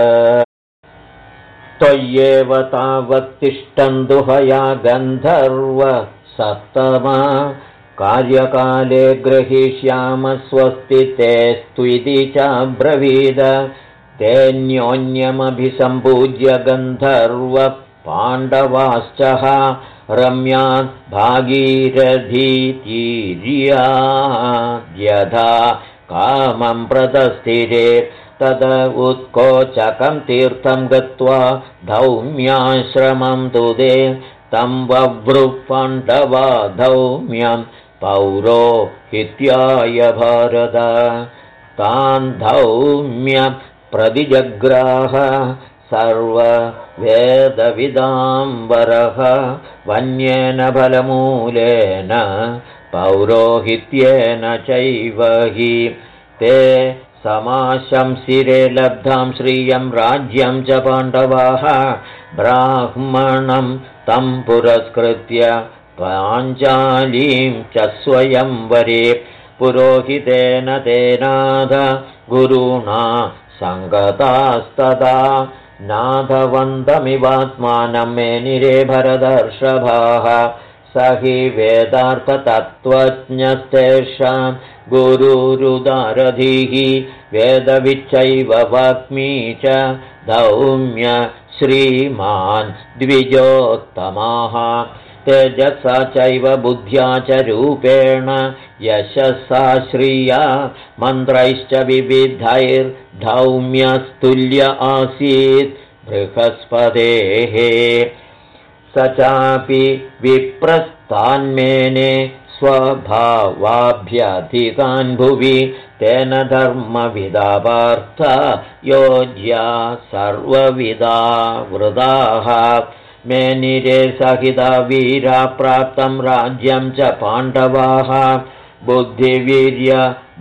त्वय्येव तावत्तिष्ठन्तुहया गन्धर्व सत्तमा कार्यकाले ग्रहीष्याम स्वस्ति तेस्त्विति चाब्रवीद तेऽन्योन्यमभिसम्पूज्य गन्धर्व पाण्डवाश्चः रम्यात् भागीरथीतीर्याद्यथा कामं प्रतस्थिरे तद उत्कोचकं तीर्थं गत्वा धौम्याश्रमं तुदे तं वव्रुः पाण्डवा धौम्यं पौरोहित्याय भारत तान् धौम्य प्रतिजग्राह सर्ववेदविदाम्बरः वन्येन फलमूलेन पौरोहित्येन चैव हि ते समाशंसिरे लब्धां श्रियं राज्यं च पाण्डवाः ब्राह्मणं तं पुरस्कृत्य पाञ्चालीं च स्वयंवरे पुरोहितेन तेनाथ गुरुणा सङ्गतास्तदा नाथवन्तमिवात्मानं मेनिरे भरदर्षभाः स हि वेदार्थतत्त्वज्ञस्तेषां गुरुरुदारधिः वेदविच्चैव वाग्मी च धौम्य श्रीमान् द्विजोत्तमाः तेजसा चैव बुद्ध्या च रूपेण यशसा श्रिया मन्त्रैश्च विविधैर्धौम्यस्तुल्य आसीत् बृहस्पतेः स चापि विप्रस्तान्मेने स्वभावाभ्यधिकान् भुवि तेन धर्मविदा पार्थ योज्या सर्वविदा वृदाः मेनिरे सहिता वीरा प्राप्तं राज्यं च पाण्डवाः बुद्धिवीर्य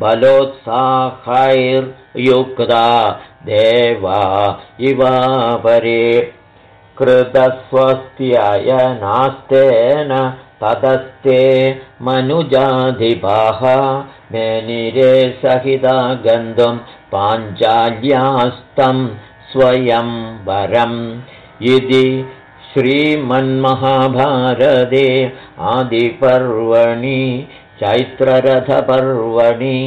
बलोत्साहैर्युक्ता देवा इवापरे कृतस्वस्त्ययनास्तेन ततस्ते मनुजाधिपाः मेनिरे सहिता गन्तुं पाञ्चाल्यास्तं स्वयंवरम् इति श्रीमन्महाभारते आदिपर्वणि चैत्ररथपर्वणि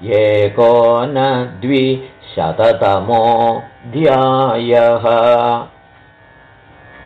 19द्विशततमोऽध्यायः।